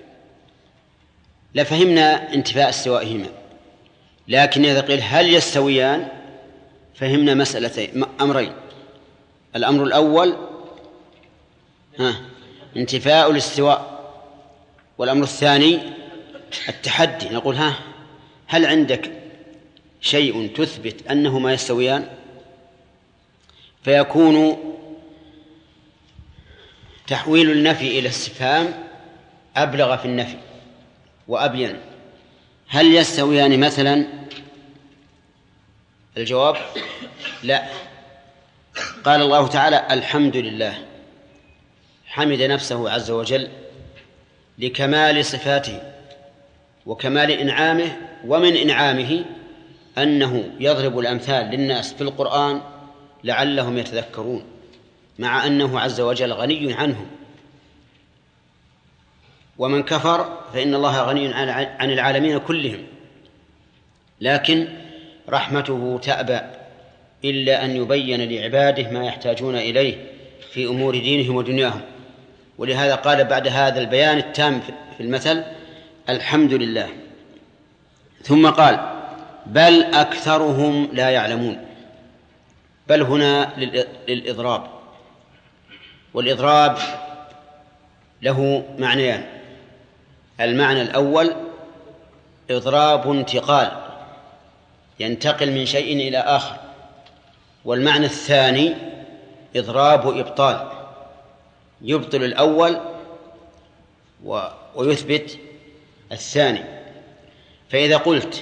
لفهمنا انتفاء استوائهما، لكن إذا قيل هل يستويان فهمنا مسألتين أمرين. الأمر الأول ها انتفاء الاستواء، والأمر الثاني التحدي. نقول ها هل عندك شيء تثبت أنهما يستويان؟ فيكون تحويل النفي إلى استفهام أبلغ في النفي وأبين. هل يستويان مثلا؟ الجواب لا. قال الله تعالى الحمد لله، حمد نفسه عز وجل لكمال صفاته وكمال إنعامه، ومن إنعامه أنه يضرب الأمثال للناس في القرآن لعلهم يتذكرون، مع أنه عز وجل غني عنهم. ومن كفر فإن الله غني عن العالمين كلهم، لكن رحمته تأبى إلا أن يبين لعباده ما يحتاجون إليه في أمور دينهم ودنياهم. ولهذا قال بعد هذا البيان التام في المثل الحمد لله، ثم قال بل أكثرهم لا يعلمون. بل هنا للإضراب، والإضراب له معنيان. المعنى الأول إضراب انتقال، ينتقل من شيء إلى آخر. والمعنى الثاني إضراب إبطال، يبطل الأول ويثبت الثاني. فإذا قلت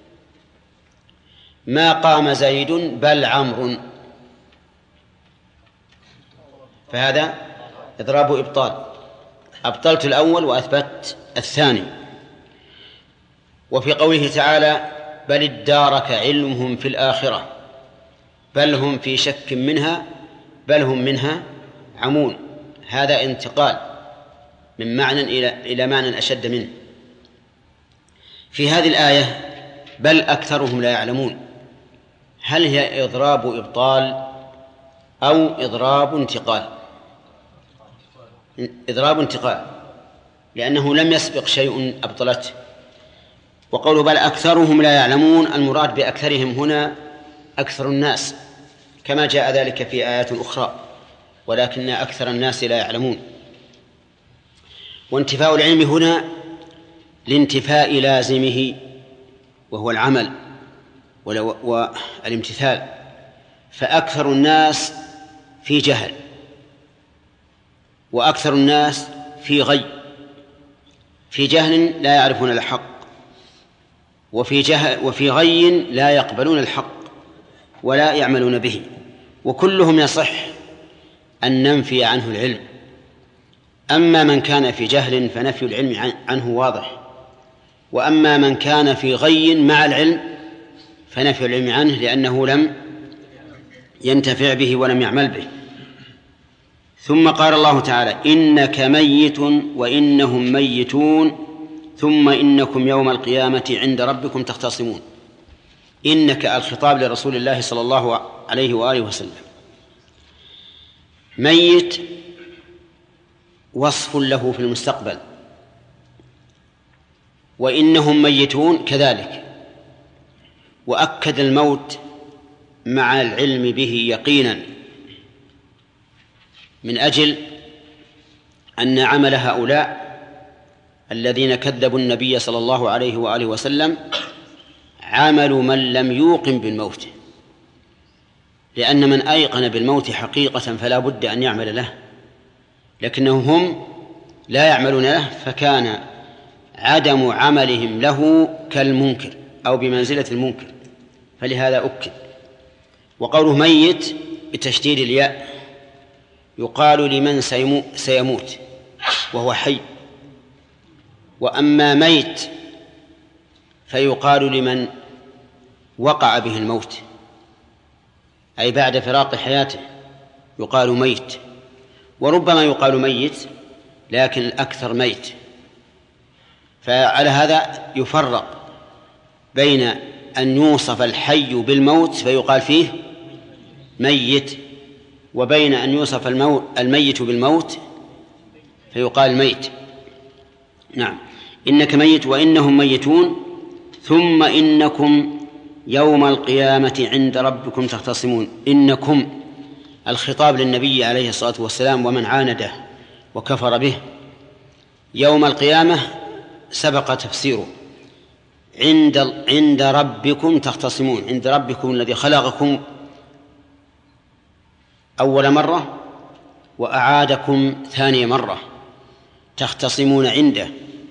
ما قام زيد بل عمرو فهذا إضراب إبطال. أبطلت الأول وأثبت الثاني. وفي قوله تعالى بل ادارك علمهم في الآخرة بل هم في شك منها بل هم منها عمون، هذا انتقال من معنى إلى إلى معنى أشد منه. في هذه الآية بل أكثرهم لا يعلمون، هل هي إضراب إبطال أو إضراب انتقال؟ إضراب انتقال، لأنه لم يسبق شيء أبطلته. وقول بل أكثرهم لا يعلمون، المراد بأكثرهم هنا أكثر الناس كما جاء ذلك في آيات أخرى، ولكن أكثر الناس لا يعلمون. وانتفاء العلم هنا لانتفاء لازمه وهو العمل والامتثال، فأكثر الناس في جهل وأكثر الناس في غي، في جهل لا يعرفون الحق، وفي جهل وفي غي لا يقبلون الحق ولا يعملون به، وكلهم يصح أن ننفي عنه العلم. أما من كان في جهل فنفي العلم عنه واضح، وأما من كان في غي مع العلم فنفي العلم عنه لأنه لم ينتفع به ولم يعمل به. ثم قال الله تعالى إنك ميت وإنهم ميتون ثم إنكم يوم القيامة عند ربكم تختصمون. إنك الخطاب لرسول الله صلى الله عليه وآله وسلم. ميت وصف له في المستقبل، وإنهم ميتون كذلك، وأكد الموت مع العلم به يقينا من أجل أن عمل هؤلاء الذين كذبوا النبي صلى الله عليه وآله وسلم عمل من لم يوقن بالموت، لأن من أيقن بالموت حقيقة فلا بد أن يعمل له، لكنهم هم لا يعملون له، فكان عدم عملهم له كالمنكر أو بمنزلة المنكر، فلهذا أكد. وقوله ميت بتشديد الياء يقال لمن سيموت وهو حي، وأما ميت فيقال لمن وقع به الموت أي بعد فراق حياته يقال ميت، وربما يقال ميت لكن الأكثر ميت. فعلى هذا يفرق بين أن يوصف الحي بالموت فيقال فيه ميت، وبين أن يوصف الميت بالموت فيقال ميت. نعم إنك ميت وإنهم ميتون ثم إنكم يوم القيامة عند ربكم تختصمون. إنكم الخطاب للنبي عليه الصلاة والسلام ومن عانده وكفر به. يوم القيامة سبق تفسيره عند عند ربكم تختصمون، عند ربكم الذي خلقكم أول مرة وأعادكم ثاني مرة، تختصمون عنده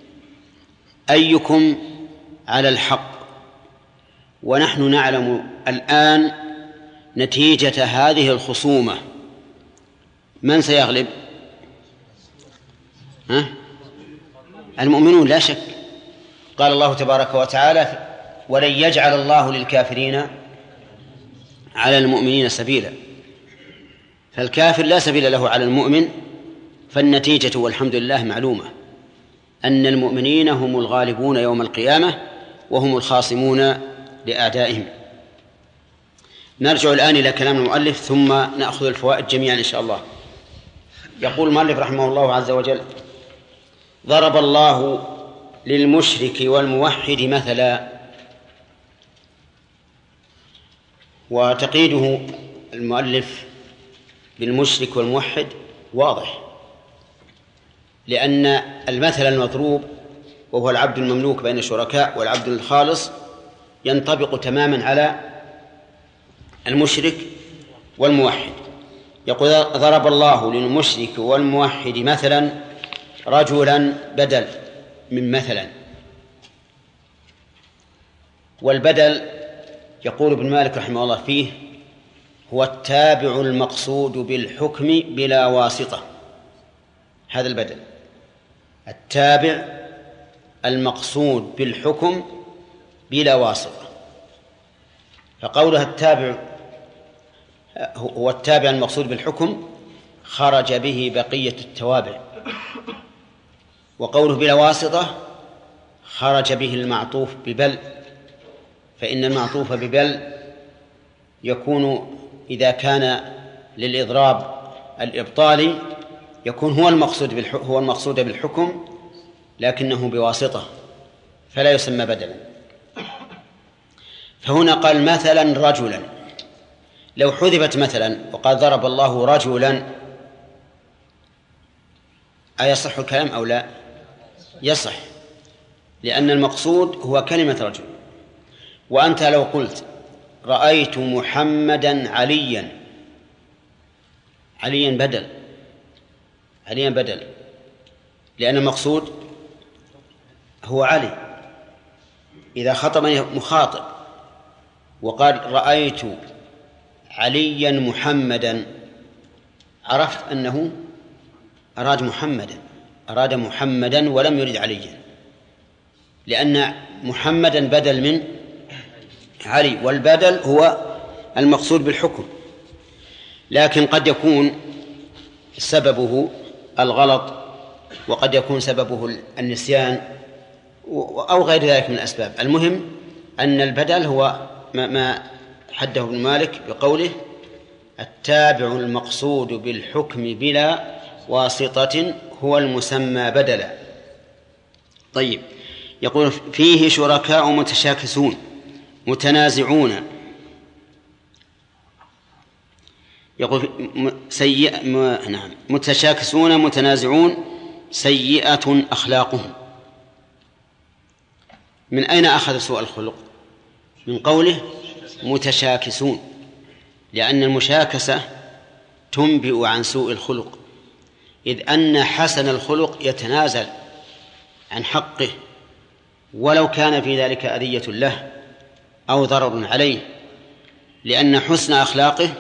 أيكم على الحق. ونحن نعلم الآن نتيجة هذه الخصومة من سيغلب؟ ها؟ المؤمنون لا شك. قال الله تبارك وتعالى ولن يجعل الله للكافرين على المؤمنين سبيلا، فالكافر لا سبيل له على المؤمن. فالنتيجة والحمد لله معلومة أن المؤمنين هم الغالبون يوم القيامة وهم الخاصمون لأعدائهم. نرجع الآن إلى كلام المؤلف ثم نأخذ الفوائد جميعا إن شاء الله. يقول المؤلف رحمه الله عز وجل ضرب الله للمشرك والموحد مثلا. وتقييده المؤلف بالمشرك والموحد واضح، لأن المثل المضروب وهو العبد المملوك بين الشركاء والعبد الخالص ينطبق تماما على المشرك والموحد. يقول ضرب الله للمشرك والموحد مثلا رجلا بدل من مثلا. والبدل يقول ابن مالك رحمه الله فيه هو التابع المقصود بالحكم بلا واسطة، هذا البدل. التابع المقصود بالحكم بلا واسطة. فقولها التابع هو التابع المقصود بالحكم خرج به بقية التوابع، وقوله بلا واسطة خرج به المعطوف ببل، فإن المعطوف ببل يكون إذا كان للإضراب الإبطالي يكون هو المقصود هو المقصود بالحكم لكنه بواسطة فلا يسمى بدلا. فهنا قال مثلا رجلا، لو حذفت مثلا وقال ضرب الله رجلا أيصح الكلام أو لا؟ يصح، لأن المقصود هو كلمة رجل. وأنت لو قلت رأيت محمدا عليا، عليا بدل، عليا بدل، لأن المقصود هو علي. إذا خطبني مخاطب وقال رأيت عليا محمدا عرفت أنه أراد محمدا، أراد محمدا ولم يرد عليا، لأن محمدا بدل من علي، والبدل هو المقصود بالحكم. لكن قد يكون سببه الغلط، وقد يكون سببه النسيان أو غير ذلك من الأسباب. المهم أن البدل هو ما حده ابن مالك بقوله التابع المقصود بالحكم بلا واسطة هو المسمى بدلا. طيب، يقول فيه شركاء متشاكسون متنازعون، يقول سيئة نعم متشاكسون متنازعون سيئة أخلاقهم. من أين أخذ سوء الخلق؟ من قوله متشاكسون، لأن المشاكسة تنبئ عن سوء الخلق، إذ أن حسن الخلق يتنازل عن حقه ولو كان في ذلك أذية له أو ضرر عليه، لأن حسن أخلاقه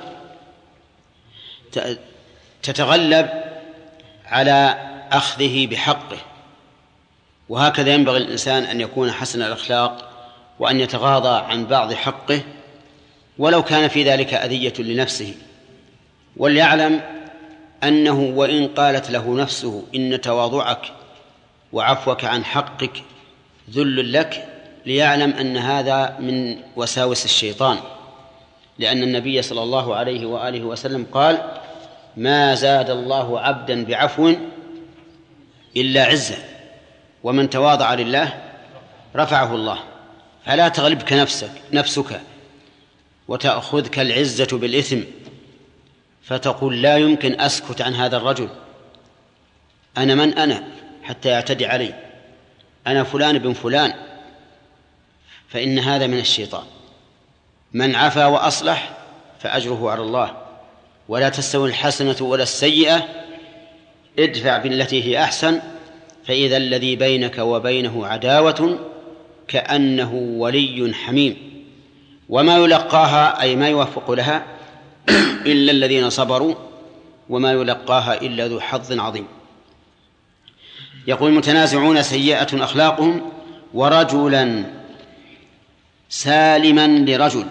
تتغلب على أخذه بحقه. وهكذا ينبغي الإنسان أن يكون حسن الأخلاق وأن يتغاضى عن بعض حقه ولو كان في ذلك أذية لنفسه، وليعلم أنه وإن قالت له نفسه إن تواضعك وعفوك عن حقك ذل لك، ليعلم أن هذا من وساوس الشيطان، لأن النبي صلى الله عليه وآله وسلم قال ما زاد الله عبدا بعفو إلا عزا، ومن تواضع لله رفعه الله. فلا تغلبك نفسك نفسك وتأخذك العزة بالإثم فتقول لا يمكن أسكت عن هذا الرجل، أنا من أنا حتى يعتدي علي، أنا فلان بن فلان، فإن هذا من الشيطان. من عفا وأصلح فأجره على الله، ولا تستوي الحسنة ولا السيئة ادفع بالتي هي أحسن فإذا الذي بينك وبينه عداوة كأنه ولي حميم. وما يلقاها أي ما يوفق لها إلا الذين صبروا وما يلقاها إلا ذو حظ عظيم. يقول متنازعون سيئة أخلاقهم ورجلا سالما لرجل،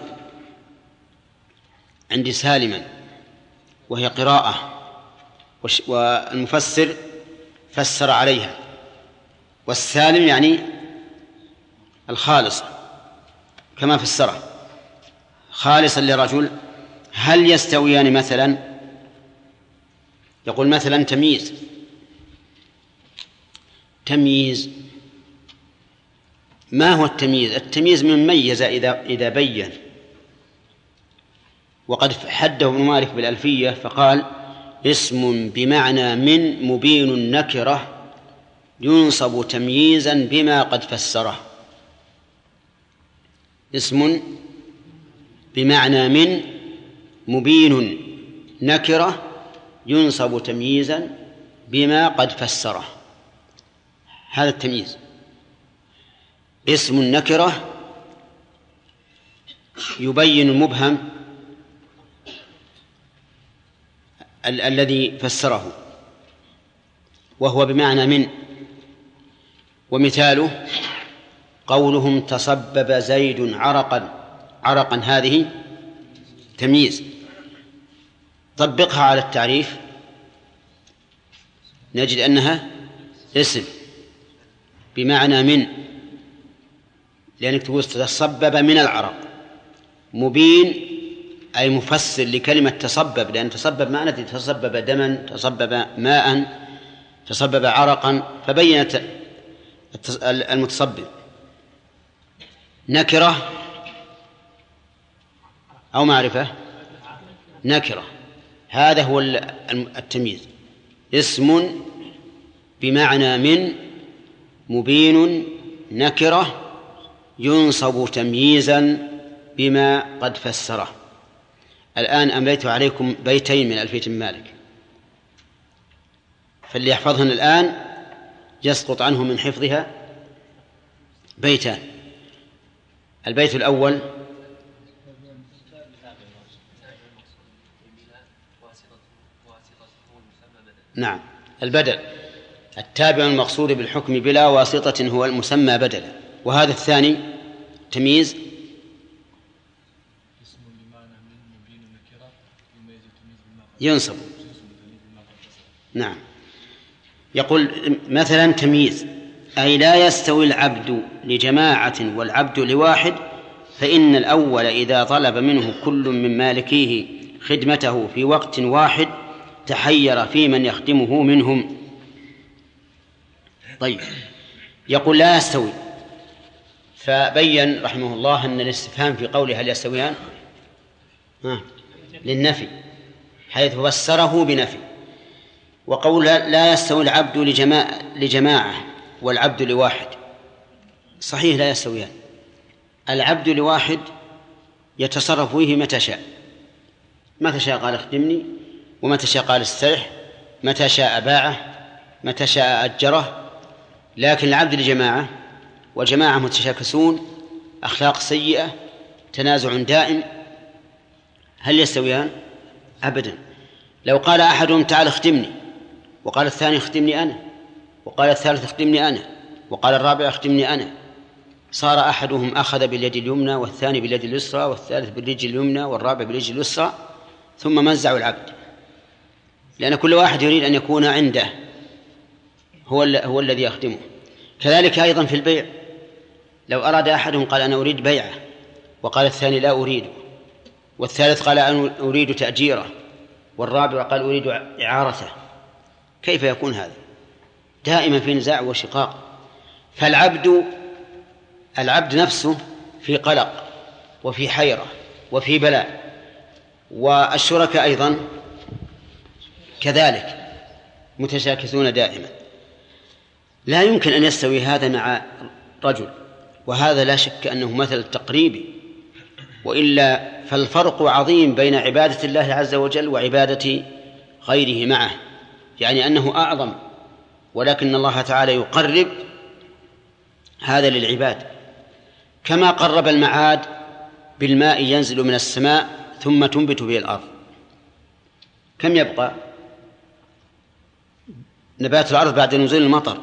عندي سالما وهي قراءة والمفسر فسر عليها، والسالم يعني الخالص كما فسره خالصا لرجل. هل يستويان مثلا؟ يقول مثلا تمييز، تمييز ما هو التمييز؟ التمييز من ميز إذا إذا بين، وقد حده ابن مالك بالألفية فقال اسم بمعنى من مبين النكرة ينصب تمييزا بما قد فسره. اسم بمعنى من مبين نكرة ينصب تمييزا بما قد فسره، هذا التمييز. اسم النكرة يبين المبهم ال- الذي فسره، وهو بمعنى من، ومثاله قولهم تصبب زيد عرقا، عرقا هذه تمييز، طبقها على التعريف نجد أنها اسم بمعنى من، لأنك تقول تصبب من العرق. مبين أي مفسر لكلمة تصبب، لأن تصبب معنى تصبب دما، تصبب ماء، تصبب عرقا، فبينت المتصبب. نكرة أو معرفة؟ نكرة، هذا هو التمييز، اسم بمعنى من، مبين، نكرة، ينصب تمييزا بما قد فسره. الآن أمليت عليكم بيتين من ألفية مالك، فاللي يحفظهن الآن يسقط عنه من حفظها بيتان. البيت الأول: نعم، البدل التابع المقصود بالحكم بلا واسطة هو المسمى بدلا. وهذا الثاني تمييز ينصب. نعم. يقول مثلا تمييز أي لا يستوي العبد لجماعة والعبد لواحد، فإن الأول إذا طلب منه كل من مالكيه خدمته في وقت واحد تحير في من يخدمه منهم. طيب، يقول لا يستوي، فبين رحمه الله أن الاستفهام في قوله هل يستويان آه. للنفي، حيث فسره بنفي. وقول لا يستوي العبد لجماعة, لجماعة والعبد لواحد، صحيح لا يستويان. العبد لواحد يتصرف فيه متى شاء، متى شاء قال اخدمني، ومتى شاء قال استرح، متى شاء باعه، متى شاء أجره. لكن العبد لجماعة، وجماعة متشاكسون، أخلاق سيئة، تنازع دائم، هل يستويان؟ أبدا. لو قال أحدهم تعال اخدمني، وقال الثاني اخدمني أنا، وقال الثالث اخدمني أنا، وقال الرابع اخدمني أنا، صار أحدهم أخذ باليد اليمنى، والثاني باليد اليسرى، والثالث بالرجل اليمنى، والرابع بالرجل اليسرى، ثم مزعوا العبد، لأن كل واحد يريد أن يكون عنده هو, هو الذي يخدمه. كذلك أيضا في البيع، لو أراد أحدهم قال أنا أريد بيعه، وقال الثاني لا أريد، والثالث قال أنا أريد تأجيره، والرابع قال أريد إعارته، كيف يكون هذا؟ دائما في نزاع وشقاق. فالعبد العبد نفسه في قلق وفي حيرة وفي بلاء، والشركاء أيضا كذلك متشاكسون دائما. لا يمكن أن يستوي هذا مع رجل، وهذا لا شك أنه مثل تقريبي، وإلا فالفرق عظيم بين عبادة الله عز وجل وعبادة غيره معه، يعني أنه أعظم، ولكن الله تعالى يقرب هذا للعباد، كما قرب المعاد بالماء ينزل من السماء ثم تنبت به الأرض. كم يبقى نبات الأرض بعد نزول المطر؟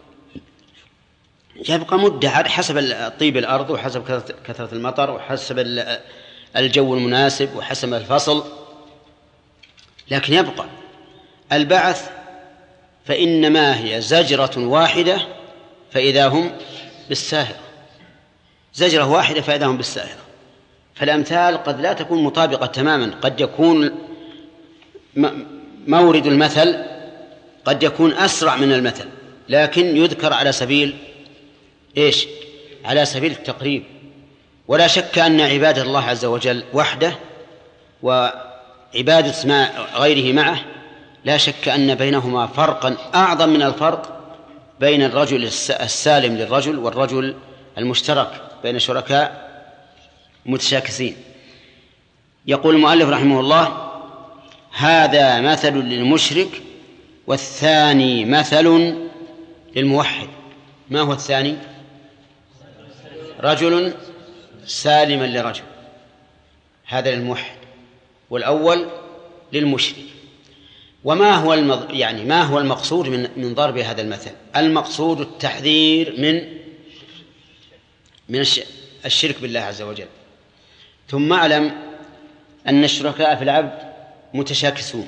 يبقى مدة حسب طيب الأرض، وحسب كثرة المطر، وحسب الجو المناسب، وحسب الفصل، لكن يبقى. البعث فإنما هي زجرة واحدة فإذا هم بالساهرة، زجرة واحدة فإذا هم بالساهرة. فالأمثال قد لا تكون مطابقة تماما، قد يكون مورد المثل قد يكون أسرع من المثل، لكن يذكر على سبيل إيش؟ على سبيل التقريب. ولا شك أن عبادة الله عز وجل وحده وعبادة غيره معه لا شك أن بينهما فرقا أعظم من الفرق بين الرجل السالم للرجل والرجل المشترك بين شركاء متشاكسين. يقول المؤلف رحمه الله: هذا مثل للمشرك، والثاني مثل للموحد. ما هو الثاني؟ رجل سالما لرجل، هذا للموحد، والأول للمشرك. وما هو المض... يعني ما هو المقصود من من ضرب هذا المثل؟ المقصود التحذير من من الش... الشرك بالله عز وجل. ثم اعلم أن الشركاء في العبد متشاكسون،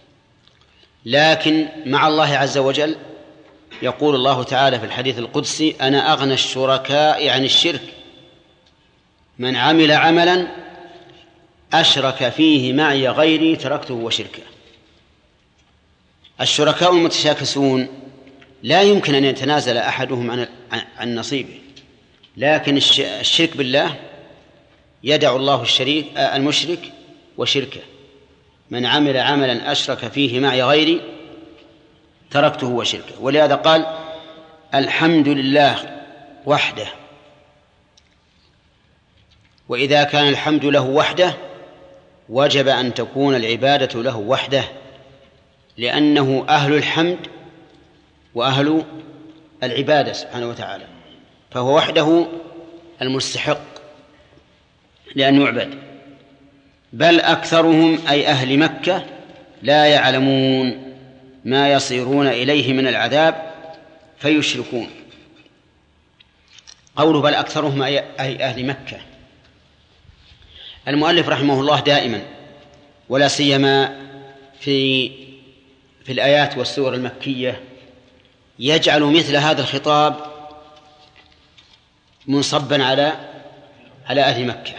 لكن مع الله عز وجل يقول الله تعالى في الحديث القدسي: أنا أغنى الشركاء عن الشرك، من عمل عملا أشرك فيه معي غيري تركته وشركه. الشركاء المتشاكسون لا يمكن أن يتنازل أحدهم عن عن نصيبه، لكن الشرك بالله يدع الله الشريك المشرك وشركه. من عمل عملا أشرك فيه معي غيري تركته وشركه. ولهذا قال: الحمد لله وحده. وإذا كان الحمد له وحده وجب أن تكون العبادة له وحده، لأنه أهل الحمد وأهل العبادة سبحانه وتعالى، فهو وحده المستحق لأن يعبد. بل أكثرهم أي أهل مكة لا يعلمون ما يصيرون إليه من العذاب فيشركون. قوله بل أكثرهم أي أهل مكة، المؤلف رحمه الله دائما ولا سيما في في الآيات والسور المكية يجعل مثل هذا الخطاب منصبا على على أهل مكة.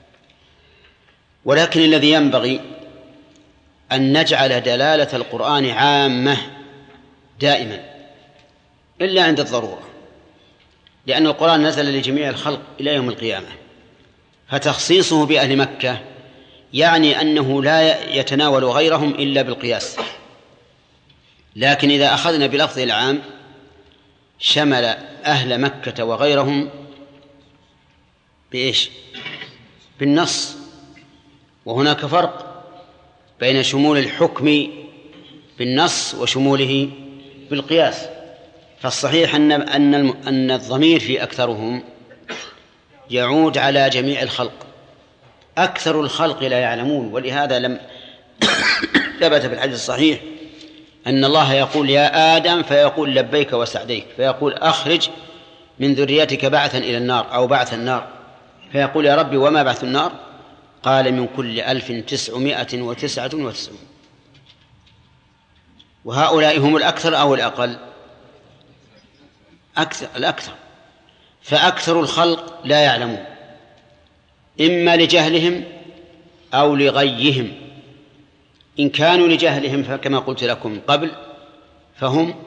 ولكن الذي ينبغي أن نجعل دلالة القرآن عامة دائما إلا عند الضرورة، لأن القرآن نزل لجميع الخلق إلى يوم القيامة، فتخصيصه بأهل مكة يعني أنه لا يتناول غيرهم إلا بالقياس. لكن إذا أخذنا بلفظ العام شمل أهل مكة وغيرهم بإيش؟ بالنص. وهناك فرق بين شمول الحكم بالنص وشموله بالقياس. فالصحيح أن أن أن الضمير في أكثرهم يعود على جميع الخلق. أكثر الخلق لا يعلمون، ولهذا لم ثبت في الحديث الصحيح أن الله يقول: يا آدم، فيقول: لبيك وسعديك، فيقول: أخرج من ذريتك بعثا إلى النار أو بعث النار، فيقول: يا ربي وما بعث النار؟ قال: من كل ألف تسعمائة وتسعة وتسعون. وهؤلاء هم الأكثر أو الأقل؟ أكثر الأكثر. فأكثر الخلق لا يعلمون، إما لجهلهم أو لغيهم. إن كانوا لجهلهم فكما قلت لكم قبل فهم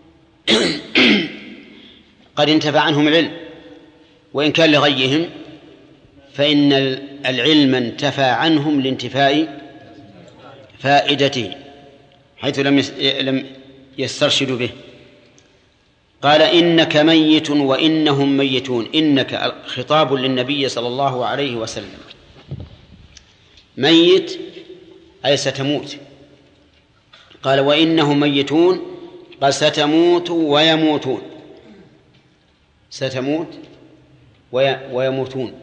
قد انتفع عنهم العلم، وإن كان لغيهم فإن العلم انتفى عنهم لانتفاء فائدته حيث لم يسترشدوا به. قال: إنك ميت وإنهم ميتون. إنك خطاب للنبي صلى الله عليه وسلم. ميت أي ستموت. قال: وإنهم ميتون، قال: ستموت ويموتون. ستموت ويموتون.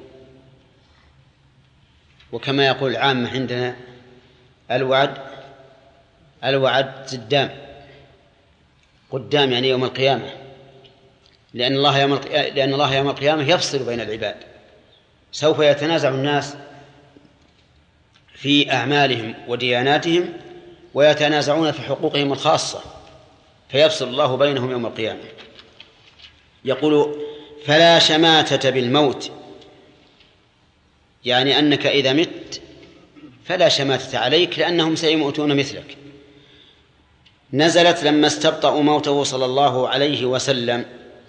وكما يقول العامة عندنا: الوعد الوعد قدام قدام يعني يوم القيامة، لأن الله يوم لأن الله يوم القيامة يفصل بين العباد، سوف يتنازع الناس في أعمالهم ودياناتهم ويتنازعون في حقوقهم الخاصة، فيفصل الله بينهم يوم القيامة. يقول: فلا شماتة بالموت، يعني أنك إذا مت فلا شماتة عليك لأنهم سيموتون مثلك. نزلت لما استبطأوا موته صلى الله عليه وسلم.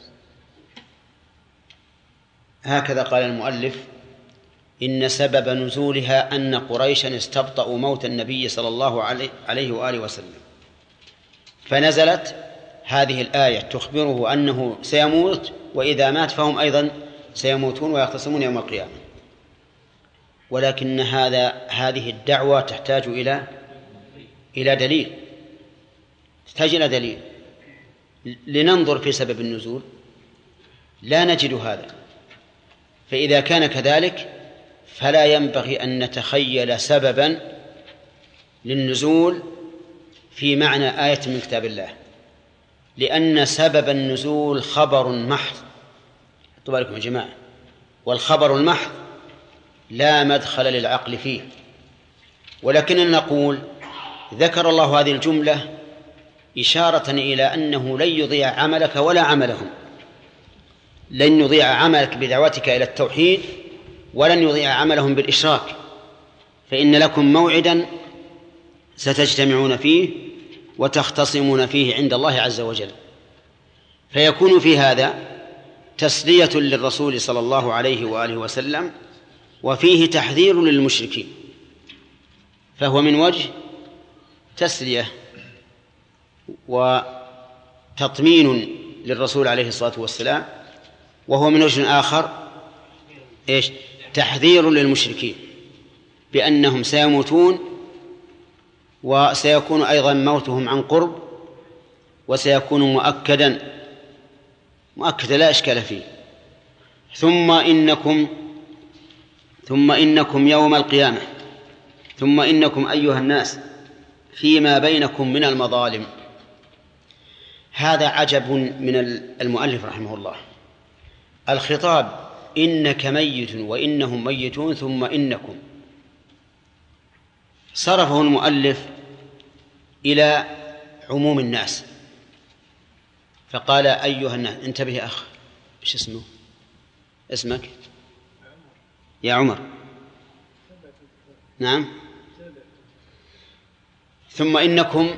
هكذا قال المؤلف: إن سبب نزولها أن قريشا استبطأوا موت النبي صلى الله عليه وآله وسلم، فنزلت هذه الآية تخبره أنه سيموت، وإذا مات فهم أيضا سيموتون ويختصمون يوم القيامة. ولكن هذا هذه الدعوة تحتاج إلى إلى دليل تحتاج إلى دليل لننظر في سبب النزول، لا نجد هذا. فإذا كان كذلك فلا ينبغي أن نتخيل سببا للنزول في معنى آية من كتاب الله، لأن سبب النزول خبر محض. طبعا لكم يا جماعة، والخبر المحض لا مدخل للعقل فيه، ولكننا نقول ذكر الله هذه الجملة إشارة إلى أنه لن يضيع عملك ولا عملهم، لن يضيع عملك بدعوتك إلى التوحيد، ولن يضيع عملهم بالإشراك، فإن لكم موعدا ستجتمعون فيه وتختصمون فيه عند الله عز وجل. فيكون في هذا تسلية للرسول صلى الله عليه وآله وسلم، وفيه تحذير للمشركين، فهو من وجه تسلية وتطمين للرسول عليه الصلاة والسلام، وهو من وجه آخر إيش؟ تحذير للمشركين بأنهم سيموتون، وسيكون أيضا موتهم عن قرب، وسيكون مؤكدا مؤكدا لا إشكال فيه. ثم إنكم ثم إنكم يوم القيامة ثم إنكم أيها الناس فيما بينكم من المظالم. هذا عجب من المؤلف رحمه الله. الخطاب إنك ميت وإنهم ميتون ثم إنكم، صرفه المؤلف إلى عموم الناس، فقال أيها الناس. انتبه يا أخ، إيش اسمه؟ اسمك يا عمر؟ نعم. ثم إنكم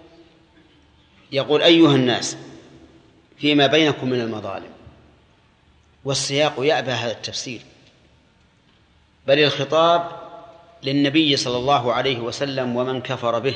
يقول أيها الناس فيما بينكم من المظالم، والسياق يأبى هذا التفسير، بل الخطاب للنبي صلى الله عليه وسلم ومن كفر به،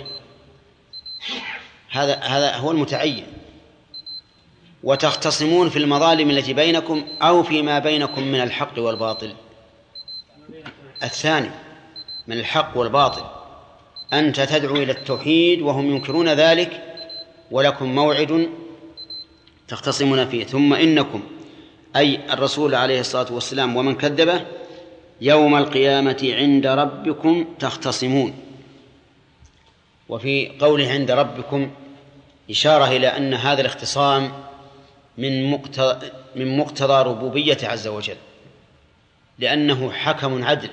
هذا هذا هو المتعين. وتختصمون في المظالم التي بينكم أو فيما بينكم من الحق والباطل. الثاني من الحق والباطل، أنت تدعو إلى التوحيد وهم ينكرون ذلك، ولكم موعد تختصمون فيه. ثم إنكم أي الرسول عليه الصلاة والسلام ومن كذبه يوم القيامة عند ربكم تختصمون. وفي قوله عند ربكم إشارة إلى أن هذا الاختصام من مقتضى من مقتضى ربوبية عز وجل، لأنه حكم عدل،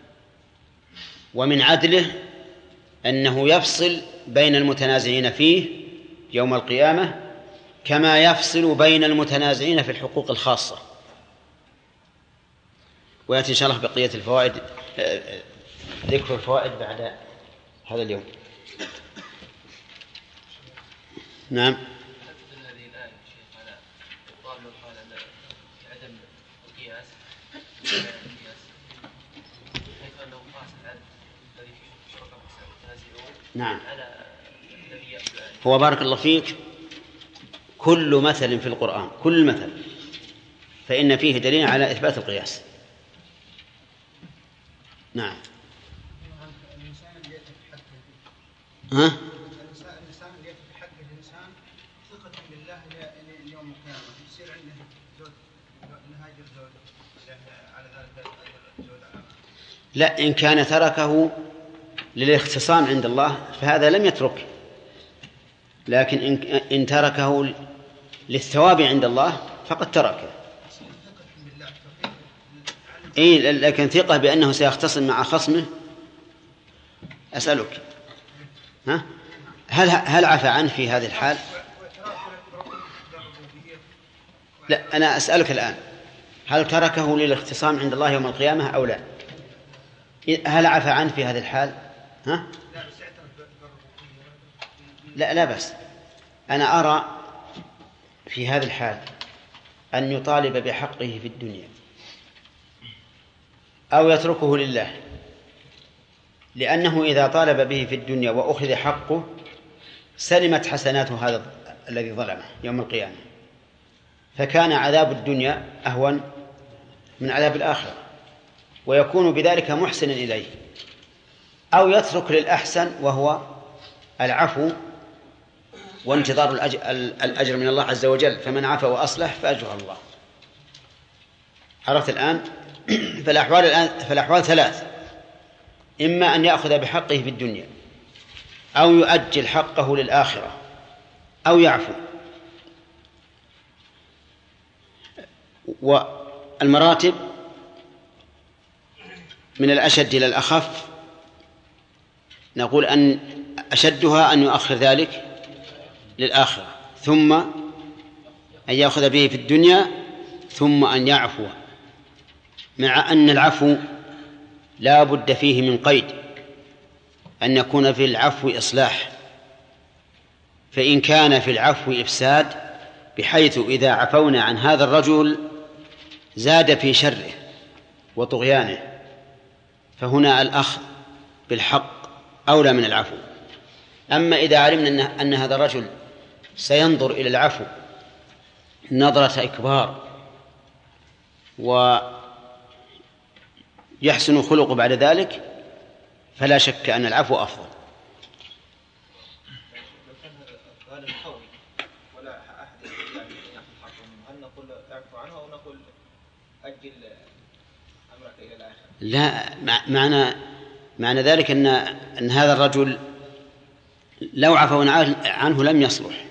ومن عدله أنه يفصل بين المتنازعين فيه يوم القيامة كما يفصل بين المتنازعين في الحقوق الخاصة. ويأتي إن شاء الله بقية الفوائد، ذكر الفوائد بعد هذا اليوم. نعم. هذه الآية شيخ على إبطال قال عدم القياس القياس حيث أنه قاس العدد الذي فيه شركاء متنازعون. نعم. على الذي يأتي. هو بارك الله فيك كل مثل في القرآن، كل مثل فإن فيه دليل على إثبات القياس. نعم. ها؟ الإنسان اللي في حق الإنسان ثقة بالله ليوم القيامة يصير عنده زود نهاجر زود على ذلك زود على. لا، إن كان تركه للاختصام عند الله فهذا لم يترك، لكن إن تركه للثواب عند الله فقد تركه. إيه، لكن ثقة بأنه سيختصم مع خصمه. أسألك، ها؟ هل هل عفى عنه في هذه الحال؟ لا، أنا أسألك الآن، هل تركه للاختصام عند الله يوم القيامة أو لا؟ هل عفى عنه في هذه الحال؟ ها؟ لا لا بس أنا أرى في هذه الحال أن يطالب بحقه في الدنيا أو يتركه لله، لأنه إذا طالب به في الدنيا وأخذ حقه سلمت حسناته هذا الذي ظلمه يوم القيامة، فكان عذاب الدنيا أهون من عذاب الآخرة، ويكون بذلك محسنا إليه. أو يترك للأحسن وهو العفو وانتظار الأجر من الله عز وجل، فمن عفا وأصلح فأجره الله. عرفت الآن؟ فالأحوال الآن فالأحوال ثلاث: إما أن يأخذ بحقه في الدنيا أو يؤجل حقه للآخرة أو يعفو. والمراتب من الأشد إلى الأخف، نقول أن أشدها أن يؤخر ذلك للآخرة، ثم أن يأخذ به في الدنيا، ثم أن يعفو، مع أن العفو لا بد فيه من قيد، أن يكون في العفو إصلاح. فإن كان في العفو إفساد بحيث إذا عفونا عن هذا الرجل زاد في شره وطغيانه، فهنا الأخذ بالحق أولى من العفو. أما إذا علمنا أن هذا الرجل سينظر إلى العفو نظرة إكبار ويحسن خلقه بعد ذلك، فلا شك أن العفو أفضل. ولا أحد يستطيع أن يأخذ حقه منه، هل نقول اعفو عنه أو نقول أجل أمرك إلى الآخرة؟ لا، معنى معنى ذلك أن أن هذا الرجل لو عفونا عنه لم يصلح،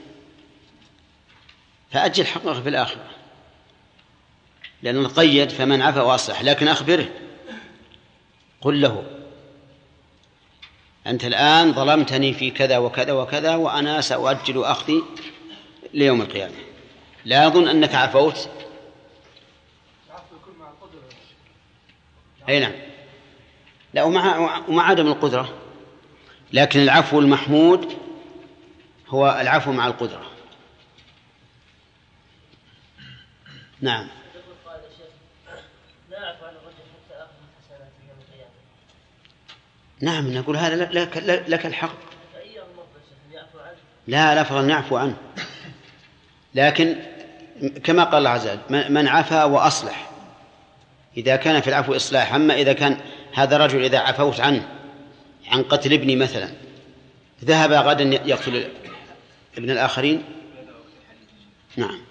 فأجل حقه في الآخرة، لأنه قيد فمن عفا وأصلح. لكن أخبره، قل له أنت الآن ظلمتني في كذا وكذا وكذا، وأنا سأؤجل أخذي ليوم القيامة. لا أظن أنك عفوت. أي نعم، لا، ومع, ومع عدم القدرة، لكن العفو المحمود هو العفو مع القدرة. نعم. نعم، نقول هذا لك, لك الحق. لا، لفظا نعفو عنه، لكن كما قال الله عز وجل من عفا وأصلح، إذا كان في العفو إصلاح. أما إذا كان هذا الرجل إذا عفوت عنه عن قتل ابني مثلا، ذهب غدا يقتل ابن الآخرين. نعم.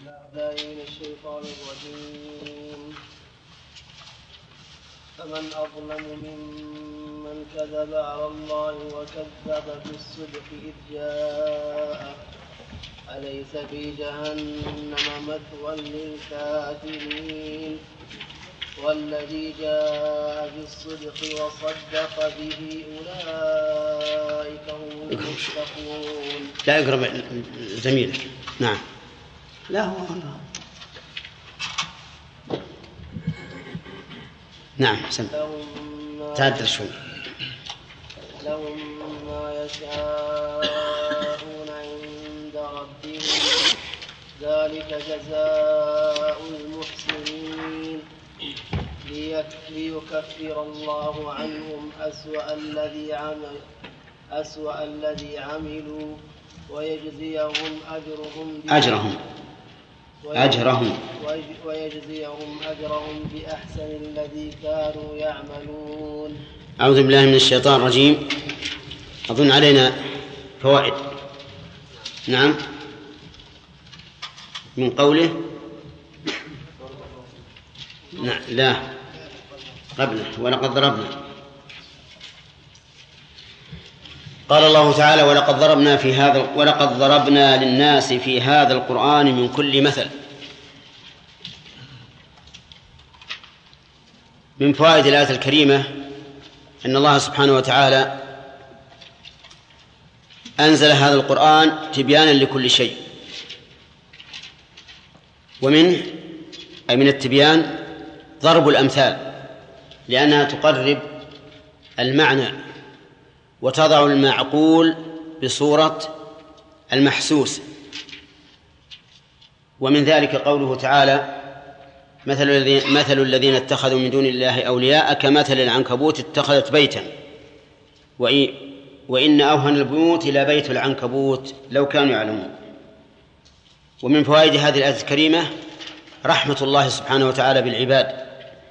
فمن أظلم ممن كذب على الله وكذب بالصدق إذ جاءه أليس في جهنم مثوى للكافرين والذي جاء بالصدق وصدق به أولئك هم المتقون. لا يقرب زميلك. نعم. لا هو الله. نعم سم. تعدل شوي. لهم ما يشاءون عند ربهم ذلك جزاء المحسنين ليكفر الله عنهم أسوأ الذي عمل أسوأ الذي عملوا ويجزيهم أجرهم أجرهم أجرهم ويجزيهم أجرهم بأحسن الذي كانوا يعملون. أعوذ بالله من الشيطان الرجيم. أظن علينا فوائد. نعم. من قوله نعم. لا قبله ولقد ضربنا. قال الله تعالى ولقد ضربنا في هذا ولقد ضربنا للناس في هذا القرآن من كل مثل. من فوائد الآية الكريمة أن الله سبحانه وتعالى أنزل هذا القرآن تبيانا لكل شيء، ومنه أي من التبيان ضرب الأمثال، لأنها تقرب المعنى وتضع المعقول بصورة المحسوس. ومن ذلك قوله تعالى مثل الذين, مثل الذين اتخذوا من دون الله أولياء كمثل العنكبوت اتخذت بيتا وإن أوهن البيوت إلى بيت العنكبوت لو كانوا يعلمون. ومن فوائد هذه الآية الكريمة رحمة الله سبحانه وتعالى بالعباد،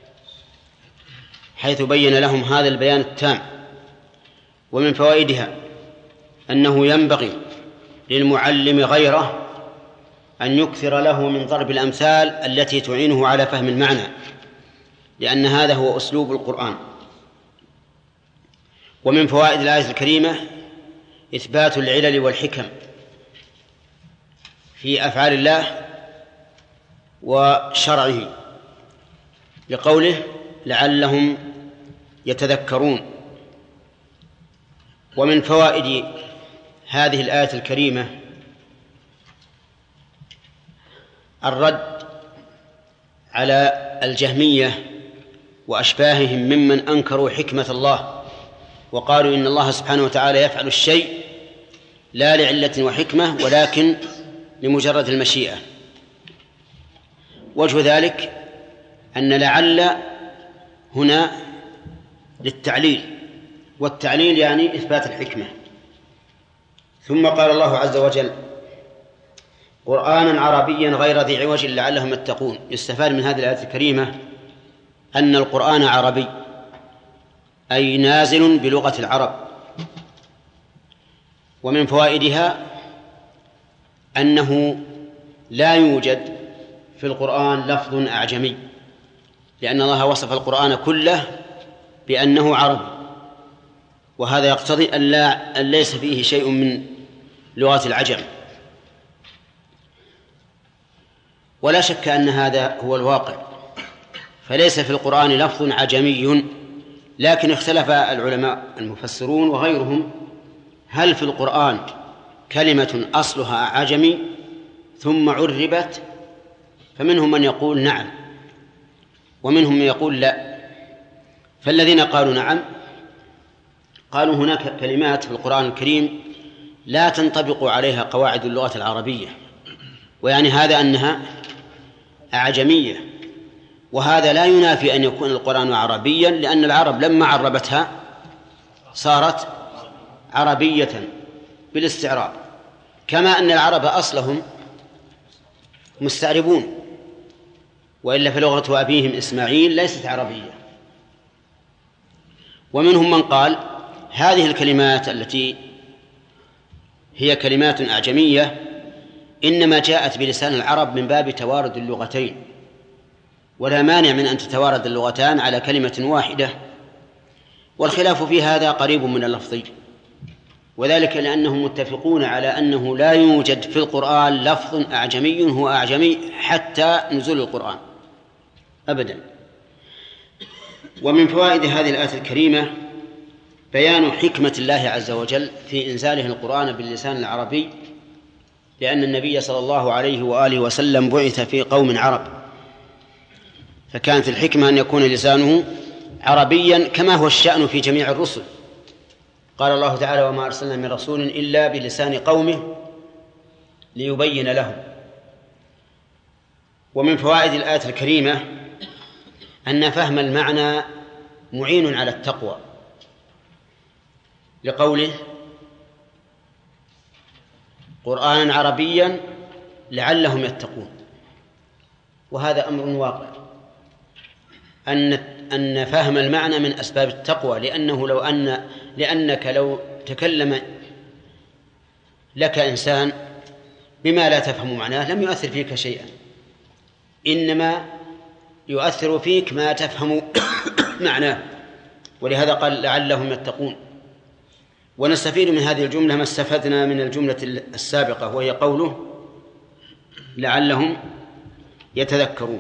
حيث بين لهم هذا البيان التام. ومن فوائدها أنه ينبغي للمعلم غيره أن يكثر له من ضرب الأمثال التي تعينه على فهم المعنى، لأن هذا هو أسلوب القرآن. ومن فوائد الآية الكريمة إثبات العلل والحكم في أفعال الله وشرعه، لقوله لعلهم يتذكرون. ومن فوائد هذه الآية الكريمة الرد على الجهمية وأشباههم ممن أنكروا حكمة الله وقالوا إن الله سبحانه وتعالى يفعل الشيء لا لعلة وحكمة ولكن لمجرد المشيئة. وجه ذلك أن لعل هنا للتعليل، والتعليل يعني إثبات الحكمة. ثم قال الله عز وجل قرآنا عربيا غير ذي عوج لعلهم يتقون. يستفاد من هذه الآية الكريمة أن القرآن عربي، أي نازل بلغة العرب. ومن فوائدها أنه لا يوجد في القرآن لفظ أعجمي، لأن الله وصف القرآن كله بأنه عربي، وهذا يقتضي أن لا أن ليس فيه شيء من لغة العجم. ولا شك أن هذا هو الواقع، فليس في القرآن لفظ عجمي، لكن اختلف العلماء المفسرون وغيرهم هل في القرآن كلمة أصلها عجمي ثم عربت، فمنهم من يقول نعم ومنهم من يقول لا. فالذين قالوا نعم قالوا هناك كلمات في القرآن الكريم لا تنطبق عليها قواعد اللغة العربية، ويعني هذا أنها أعجمية، وهذا لا ينافي أن يكون القرآن عربيا، لأن العرب لما عربتها صارت عربية بالاستعراب، كما أن العرب أصلهم مستعربون، وإلا فلغة أبيهم إسماعيل ليست عربية. ومنهم من قال هذه الكلمات التي هي كلمات أعجمية إنما جاءت بلسان العرب من باب توارد اللغتين، ولا مانع من أن تتوارد اللغتان على كلمة واحدة، والخلاف في هذا قريب من اللفظي، وذلك لأنهم متفقون على أنه لا يوجد في القرآن لفظ أعجمي هو أعجمي حتى نزول القرآن أبدا. ومن فوائد هذه الآية الكريمة بيان حكمة الله عز وجل في إنزاله القرآن باللسان العربي، لأن النبي صلى الله عليه وآله وسلم بعث في قوم عرب، فكانت الحكمة أن يكون لسانه عربيا كما هو الشأن في جميع الرسل. قال الله تعالى وما أرسلنا من رسول إلا بلسان قومه ليبين لهم. ومن فوائد الآية الكريمة أن فهم المعنى معين على التقوى، لقوله قرآنا عربيا لعلهم يتقون، وهذا أمر واقع أن أن فهم المعنى من أسباب التقوى، لأنه لو أن لأنك لو تكلم لك إنسان بما لا تفهم معناه لم يؤثر فيك شيئا، إنما يؤثر فيك ما تفهم معناه، ولهذا قال لعلهم يتقون. ونستفيد من هذه الجملة ما استفدنا من الجملة السابقة، وهي قوله لعلهم يتذكرون.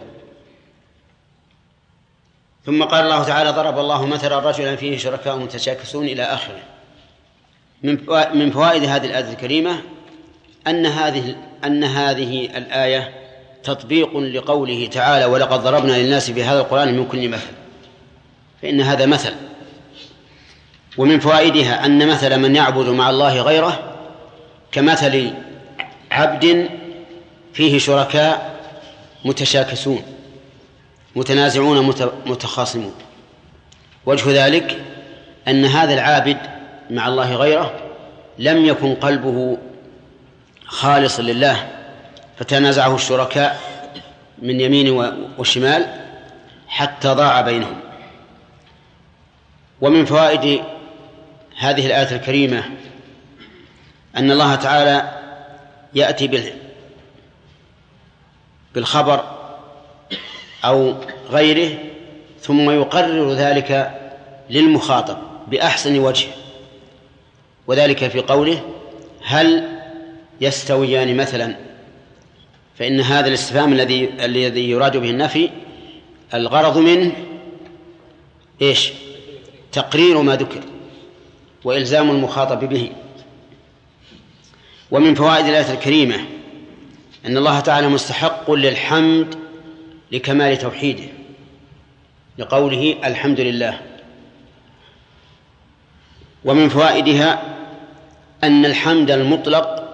ثم قال الله تعالى ضرب الله مثلا رجلا فيه شركاء متشاكسون إلى آخره. من فوائد هذه الآية الكريمة أن هذه أن هذه الآية تطبيق لقوله تعالى ولقد ضربنا للناس بهذا القرآن من كل مثل، فإن هذا مثل. ومن فوائدها أن مثل من يعبد مع الله غيره كمثل عبد فيه شركاء متشاكسون متنازعون متخاصمون. وجه ذلك أن هذا العابد مع الله غيره لم يكن قلبه خالصا لله، فتنازعه الشركاء من يمين وشمال حتى ضاع بينهم. ومن فوائد هذه الآية الكريمة أن الله تعالى يأتي بالخبر أو غيره ثم يقرر ذلك للمخاطب بأحسن وجه، وذلك في قوله هل يستويان مثلا، فإن هذا الاستفهام الذي الذي يراد به النفي الغرض منه إيش؟ تقرير ما ذكر وإلزام المخاطب به. ومن فوائد الآية الكريمة أن الله تعالى مستحق للحمد لكمال توحيده لقوله الحمد لله. ومن فوائدها أن الحمد المطلق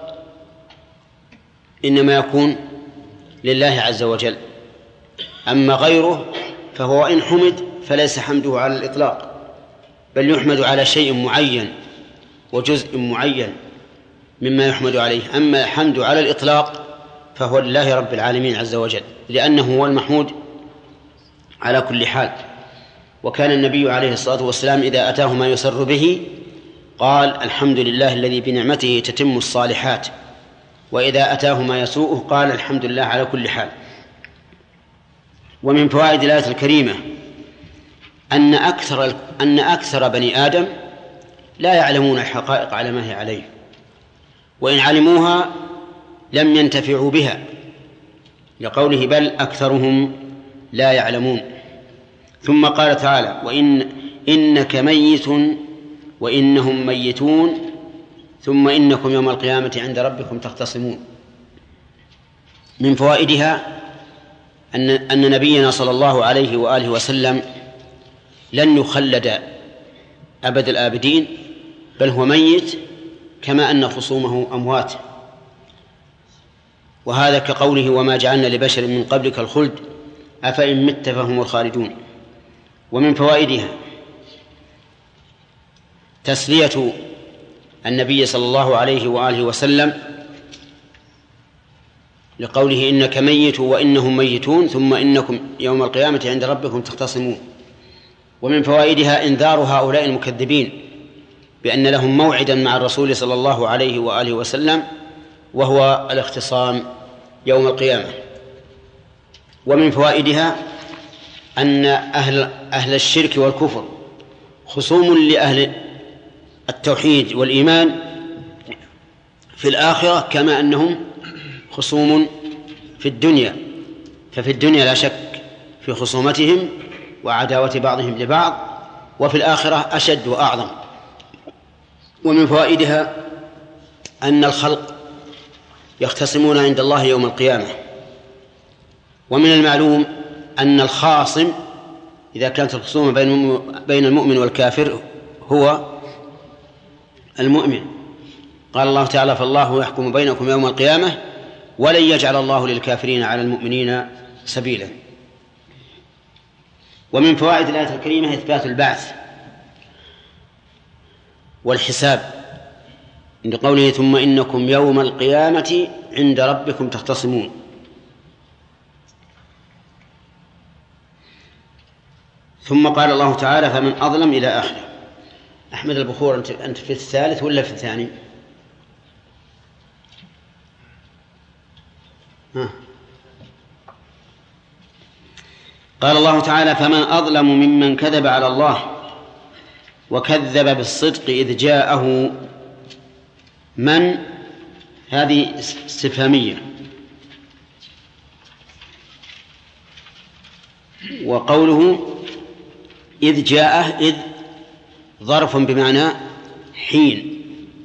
إنما يكون لله عز وجل، أما غيره فهو إن حمد فليس حمده على الإطلاق، بل يحمد على شيء معين وجزء معين مما يحمد عليه. أما الحمد على الإطلاق فهو لله رب العالمين عز وجل، لأنه هو المحمود على كل حال. وكان النبي عليه الصلاة والسلام إذا أتاه ما يسر به قال الحمد لله الذي بنعمته تتم الصالحات، وإذا أتاه ما يسوءه قال الحمد لله على كل حال. ومن فوائد الآية الكريمة أن أكثر أن أكثر بني آدم لا يعلمون الحقائق على ما هي عليه، وإن علموها لم ينتفعوا بها، لقوله بل أكثرهم لا يعلمون. ثم قال تعالى وإن إنك ميت وإنهم ميتون ثم إنكم يوم القيامة عند ربكم تختصمون. من فوائدها أن أن نبينا صلى الله عليه وآله وسلم لن يخلد أبد الآبدين، بل هو ميت كما أن خصومه أموات، وهذا كقوله وما جعلنا لبشر من قبلك الخلد أفإن مت فهم الخالدون. ومن فوائدها تسلية النبي صلى الله عليه وآله وسلم لقوله إنك ميت وإنهم ميتون ثم إنكم يوم القيامة عند ربكم تختصمون. ومن فوائدها إنذار هؤلاء المكذبين بأن لهم موعدا مع الرسول صلى الله عليه وآله وسلم وهو الاختصام يوم القيامة. ومن فوائدها أن أهل, أهل الشرك والكفر خصوم لأهل التوحيد والإيمان في الآخرة كما أنهم خصوم في الدنيا، ففي الدنيا لا شك في خصومتهم وعداوة بعضهم لبعض، وفي الآخرة أشد وأعظم. ومن فوائدها أن الخلق يختصمون عند الله يوم القيامة. ومن المعلوم أن الخاصم إذا كانت الخصومة بين المؤمن والكافر هو المؤمن. قال الله تعالى فالله يحكم بينكم يوم القيامة ولن يجعل الله للكافرين على المؤمنين سبيلا. ومن فوائد الآية الكريمة إثبات البعث والحساب عند قوله ثم إنكم يوم القيامة عند ربكم تختصمون. ثم قال الله تعالى فمن أظلم إلى آخره. أحمد البخور أنت في الثالث ولا في الثاني؟ ها. قال الله تعالى فمن أظلم ممن كذب على الله وكذب بالصدق إذ جاءه. من هذه استفهامية، وقوله إذ جاءه إذ ظرف بمعنى حين،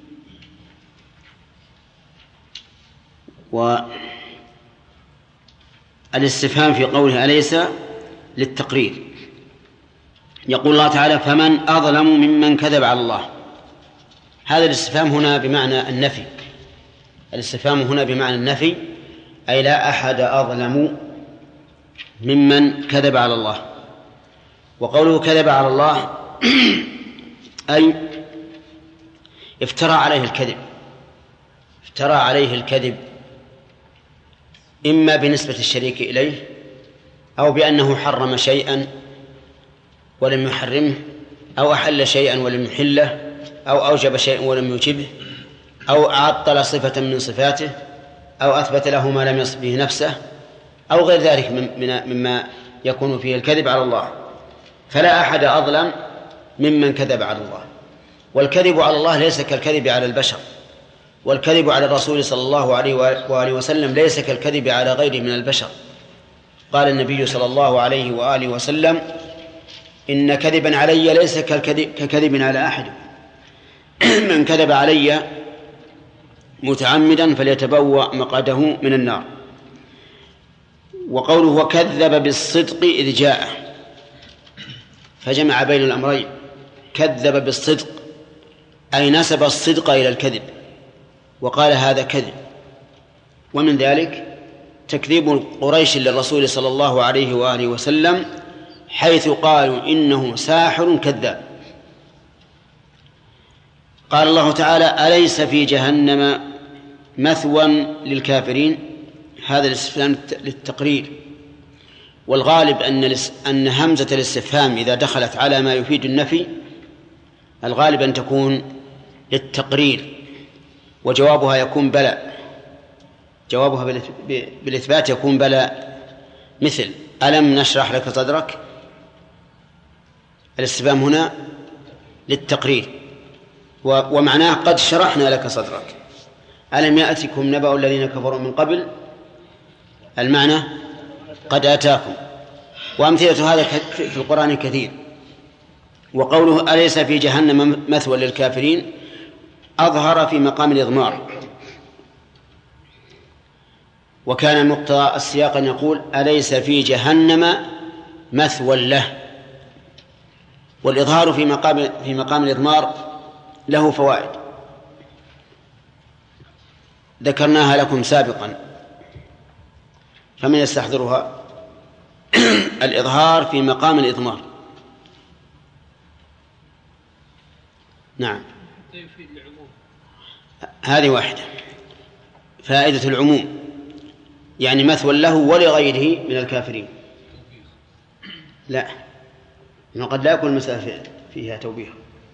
والاستفهام في قوله أليس للتقرير. يقول الله تعالى فمن أظلم ممن كذب على الله. هذا الاستفهام هنا بمعنى النفي، الاستفهام هنا بمعنى النفي أي لا أحد أظلم ممن كذب على الله. وقوله كذب على الله أي افترى عليه الكذب، افترى عليه الكذب إما بنسبة الشريك إليه أو بأنه حرم شيئا ولم يحرمه، أو أحل شيئا ولم يحله، أو أوجب شيئا ولم يوجبه، أو عطل صفة من صفاته، أو أثبت له ما لم يصف به نفسه، أو غير ذلك مما يكون فيه الكذب على الله. فلا أحد أظلم ممن كذب على الله. والكذب على الله ليس كالكذب على البشر، والكذب على الرسول صلى الله عليه وآله وسلم ليس كالكذب على غيره من البشر. قال النبي صلى الله عليه وآله وسلم: إن كذبا علي ليس ككذب على أحد، من كذب علي متعمدا فليتبوأ مقعده من النار. وقوله وكذب بالصدق إذ جاءه، فجمع بين الأمرين، كذب بالصدق أي نسب الصدق إلى الكذب وقال هذا كذب. ومن ذلك تكذيب قريش للرسول صلى الله عليه وآله وسلم حيث قالوا إنه ساحر كذاب. قال الله تعالى: أليس في جهنم مثوى للكافرين؟ هذا الاستفهام للتقرير، والغالب أن أن همزة الاستفهام إذا دخلت على ما يفيد النفي الغالب أن تكون للتقرير، وجوابها يكون بلى، جوابها بالإثبات يكون بلى، مثل ألم نشرح لك صدرك. الاستفهام هنا للتقرير، ومعناه قد شرحنا لك صدرك. ألم يأتكم نبأ الذين كفروا من قبل، المعنى قد آتاكم. وأمثلة هذا في القرآن كثير. وقوله أليس في جهنم مثوى للكافرين أظهر في مقام الإضمار، وكان مقتضى السياق أن يقول أليس في جهنم مثوى له. والإظهار في مقام في مقام الإضمار له فوائد ذكرناها لكم سابقا، فمن يستحضرها؟ الإظهار في مقام الإضمار. نعم، هذه واحدة، فائدة العموم، يعني مثوى له ولغيره من الكافرين. لا، إنه قد لا يكون المسألة فيها توبيخ.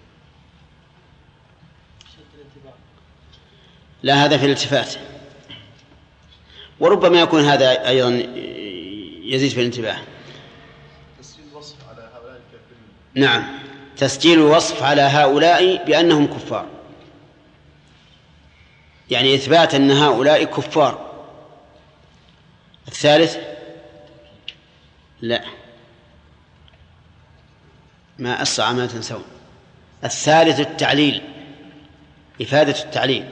لا، هذا في الالتفات، وربما يكون هذا أيضا يزيد في الانتباه. تسجيل الوصف على هؤلاء الكافرين. نعم، تسجيل الوصف على هؤلاء بأنهم كفار، يعني إثبات أن هؤلاء كفار. الثالث لا، ما أسرع ما تنسون. الثالث التعليل، إفادة التعليل.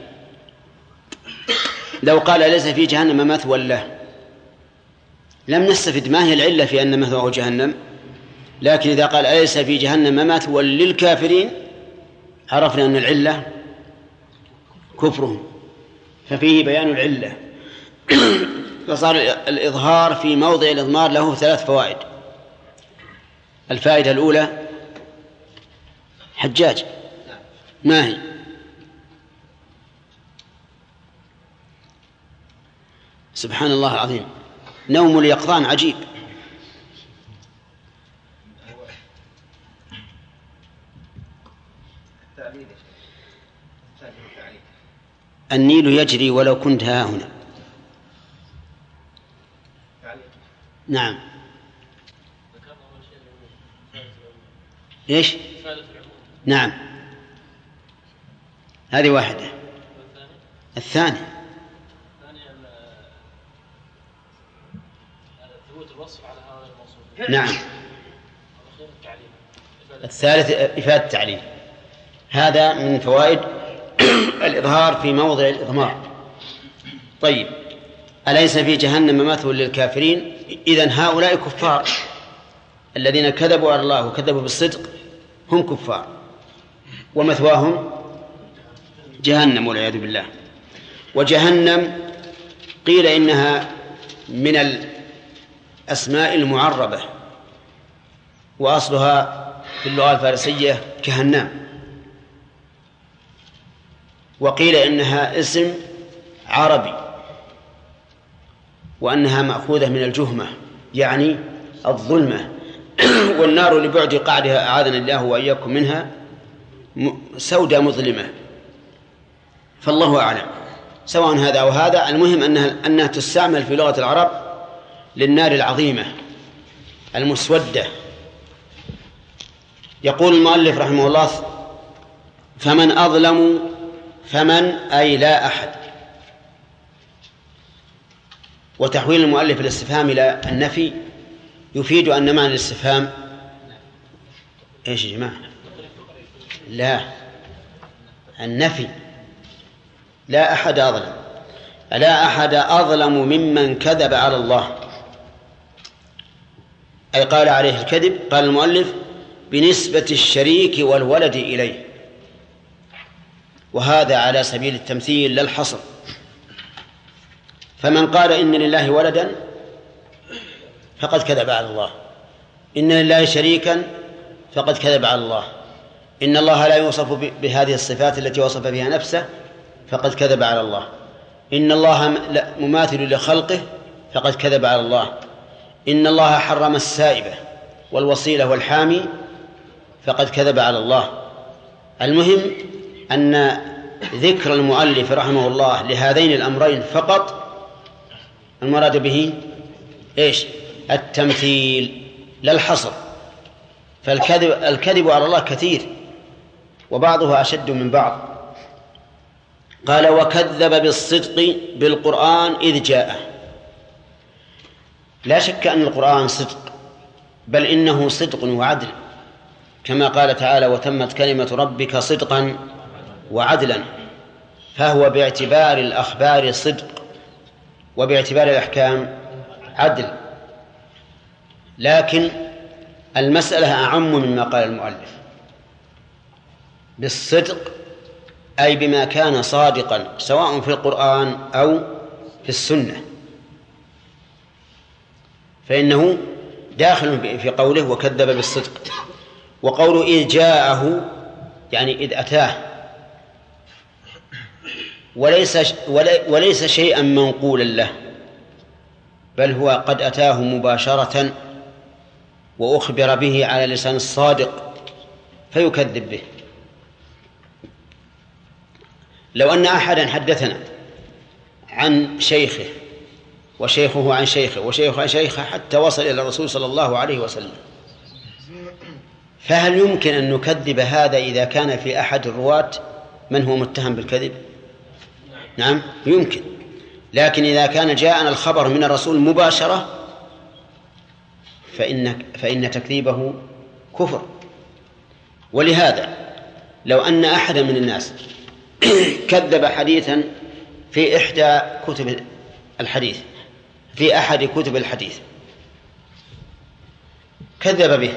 لو قال ليس في جهنم مثوى له لم نستفد ما هي العلة في أن مثواه جهنم، لكن إذا قال أليس في جهنم مثوى للكافرين عرفنا أن العلة كفرهم، ففيه بيان العلة. فصار الإظهار في موضع الإضمار له ثلاث فوائد. الفائدة الأولى حجاج، ما هي؟ سبحان الله العظيم، نوم اليقظان عجيب. النيل يجري ولو كنت ها هنا. نعم، إيش؟ نعم، هذه واحدة. الثاني نعم، الثالث إفادة التعليل. هذا من فوائد الإظهار في موضع الإضمار. طيب، أليس في جهنم مثوى للكافرين؟ إذن هؤلاء كفار، الذين كذبوا على الله وكذبوا بالصدق هم كفار، ومثواهم جهنم والعياذ بالله. وجهنم قيل إنها من الأسماء المعربة، وأصلها في اللغة الفارسية كهنام، وقيل إنها اسم عربي، وأنها مأخوذة من الجهمة يعني الظلمة، والنار لبعد قعدها أعاذنا الله وإياكم منها سودة مظلمة. فالله أعلم، سواء هذا أو هذا، المهم أنها, أنها تستعمل في لغة العرب للنار العظيمة المسودة. يقول المؤلف رحمه الله فمن أظلم، فمن أي لا أحد، وتحويل المؤلف الاستفهام إلى النفي يفيد أن معنى الاستفهام إيش يا جماعة؟ لا، النفي. لا أحد أظلم، لا أحد أظلم ممن كذب على الله، أي قال عليه الكذب، قال المؤلف بنسبة الشريك والولد إليه، وهذا على سبيل التمثيل لا الحصر. فمن قال إن لله ولدا فقد كذب على الله، إن لله شريكا فقد كذب على الله، إن الله لا يوصف بهذه الصفات التي وصف بها نفسه فقد كذب على الله، إن الله مماثل لخلقه فقد كذب على الله، إن الله حرم السائبة والوصيلة والحامي فقد كذب على الله. المهم أن ذكر المؤلف رحمه الله لهذين الأمرين فقط المراد به إيش؟ التمثيل لا الحصر. فالكذب الكذب على الله كثير وبعضها أشد من بعض. قال وكذب بالصدق بالقرآن إذ جاءه. لا شك أن القرآن صدق، بل إنه صدق وعدل، كما قال تعالى وتمت كلمة ربك صدقا وعدلا، فهو باعتبار الأخبار صدق وباعتبار الأحكام عدل. لكن المسألة أعم مما قال المؤلف. بالصدق أي بما كان صادقا سواء في القرآن أو في السنة، فإنه داخل في قوله وكذب بالصدق. وقوله إذ جاءه يعني إذ أتاه، وليس, وليس شيئا منقولا له، بل هو قد أتاه مباشرة وأخبر به على لسان الصادق فيكذب به. لو أن أحدا حدثنا عن شيخه وشيخه عن شيخه وشيخه عن شيخه حتى وصل إلى الرسول صلى الله عليه وسلم، فهل يمكن أن نكذب هذا إذا كان في أحد الرواة من هو متهم بالكذب؟ نعم يمكن. لكن إذا كان جاءنا الخبر من الرسول مباشرة فإن, فإن تكذيبه كفر. ولهذا لو أن أحدا من الناس كذب حديثا في إحدى كتب الحديث في أحد كتب الحديث كذب به،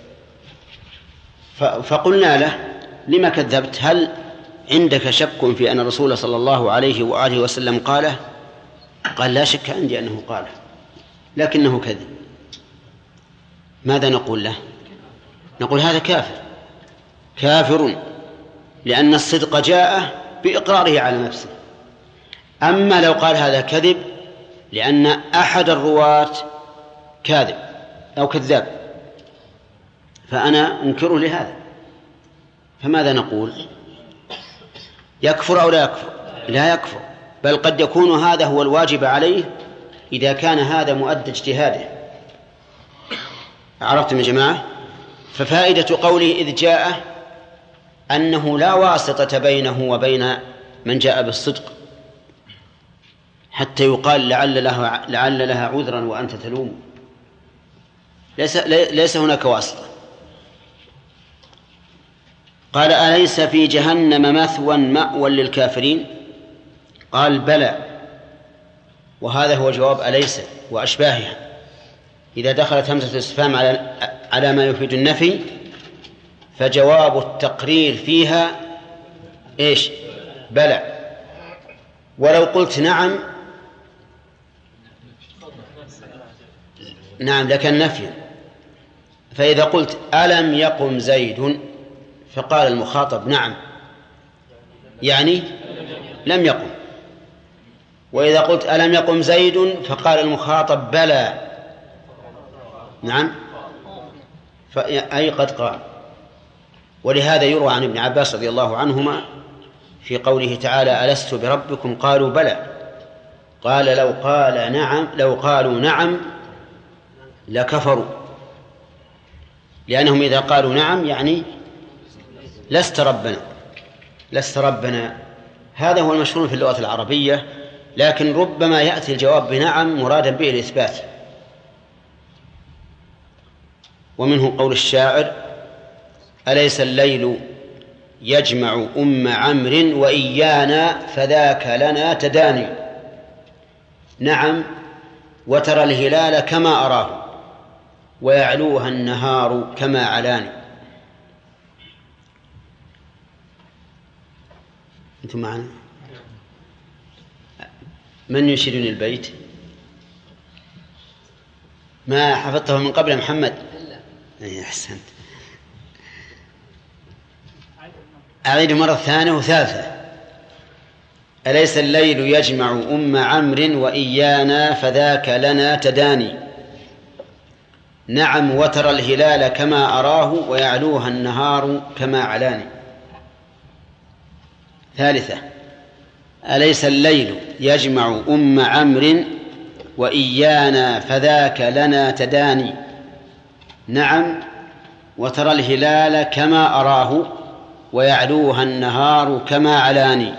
فقلنا له لما كذبت؟ هل عندك شك في أن الرسول صلى الله عليه وآله وسلم قاله؟ قال لا شك عندي أنه قاله لكنه كذب. ماذا نقول له؟ نقول هذا كافر كافر، لأن الصدق جاء بإقراره على نفسه. أما لو قال هذا كذب لأن أحد الرواة كاذب أو كذاب فأنا أنكره لهذا، فماذا نقول؟ يكفر أو لا يكفر؟ لا يكفر، بل قد يكون هذا هو الواجب عليه إذا كان هذا مؤدى اجتهاده. عرفتم يا جماعة؟ ففائدة قوله إذ جاء أنه لا واسطة بينه وبين من جاء بالصدق حتى يقال لعل لها, لعل لها عذرا وأنت تلوم. ليس, ليس هناك واسطة. قال أليس في جهنم مثوى مأوى للكافرين؟ قال بلى، وهذا هو جواب أليس وأشباهها. إذا دخلت همزة الاستفهام على على ما يفيد النفي فجواب التقرير فيها إيش؟ بلى. ولو قلت نعم نعم لكن نفي. فإذا قلت ألم يقم زيد فقال المخاطب نعم يعني لم يقم. وإذا قلت ألم يقم زيد فقال المخاطب بلى نعم أي قد قال. ولهذا يروى عن ابن عباس رضي الله عنهما في قوله تعالى ألست بربكم قالوا بلى، قال لو قال نعم لو قالوا نعم لكفروا، لأنهم إذا قالوا نعم يعني لست ربنا لست ربنا. هذا هو المشهور في اللغة العربية، لكن ربما يأتي الجواب بنعم مرادا به الإثبات. ومنه قول الشاعر: أليس الليل يجمع أم عمرو وإيانا فذاك لنا تداني. نعم، وترى الهلال كما أراه ويعلوها النهار كما علاني. أنتم معنا؟ من يشيرني البيت؟ ما حفظته من قبل محمد؟ لا. أحسنت. أعيد مرة ثانية وثالثة: أليس الليل يجمع أم عمرو وإيانا فذاك لنا تداني. نعم، وترى الهلال كما أراه ويعلوها النهار كما علاني. ثالثة: أليس الليل يجمع أم عمرو وإيانا فذاك لنا تداني. نعم، وترى الهلال كما أراه ويعلوها النهار كما علاني.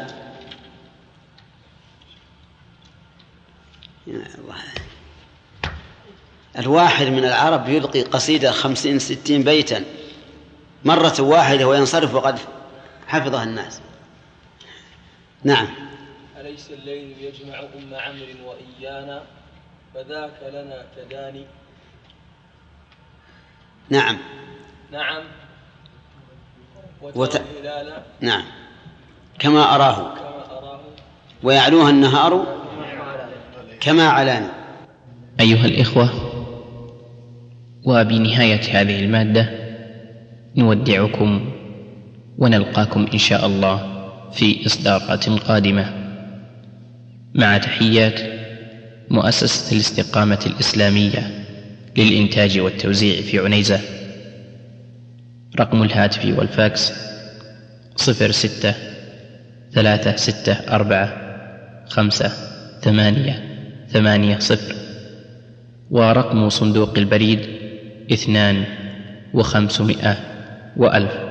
الواحد من العرب يلقي قصيدة خمسين ستين بيتا مرة واحدة وينصرف وقد حفظها الناس. نعم. أليس الليل يجمع أم عمرو وإيانا فذاك لنا تداني. نعم. نعم، وت... الهلال نعم كما أراه كما أراه ويعلوها النهار كما علاني. أيها الإخوة، وبنهاية هذه المادة نودعكم ونلقاكم إن شاء الله في إصدارات قادمة، مع تحيات مؤسسة الاستقامة الإسلامية للإنتاج والتوزيع في عنيزة. رقم الهاتف والفاكس صفر ستة ثلاثة ستة أربعة خمسة ثمانية ثمانية صفر، ورقم صندوق البريد اثنان وخمسمائة وألف.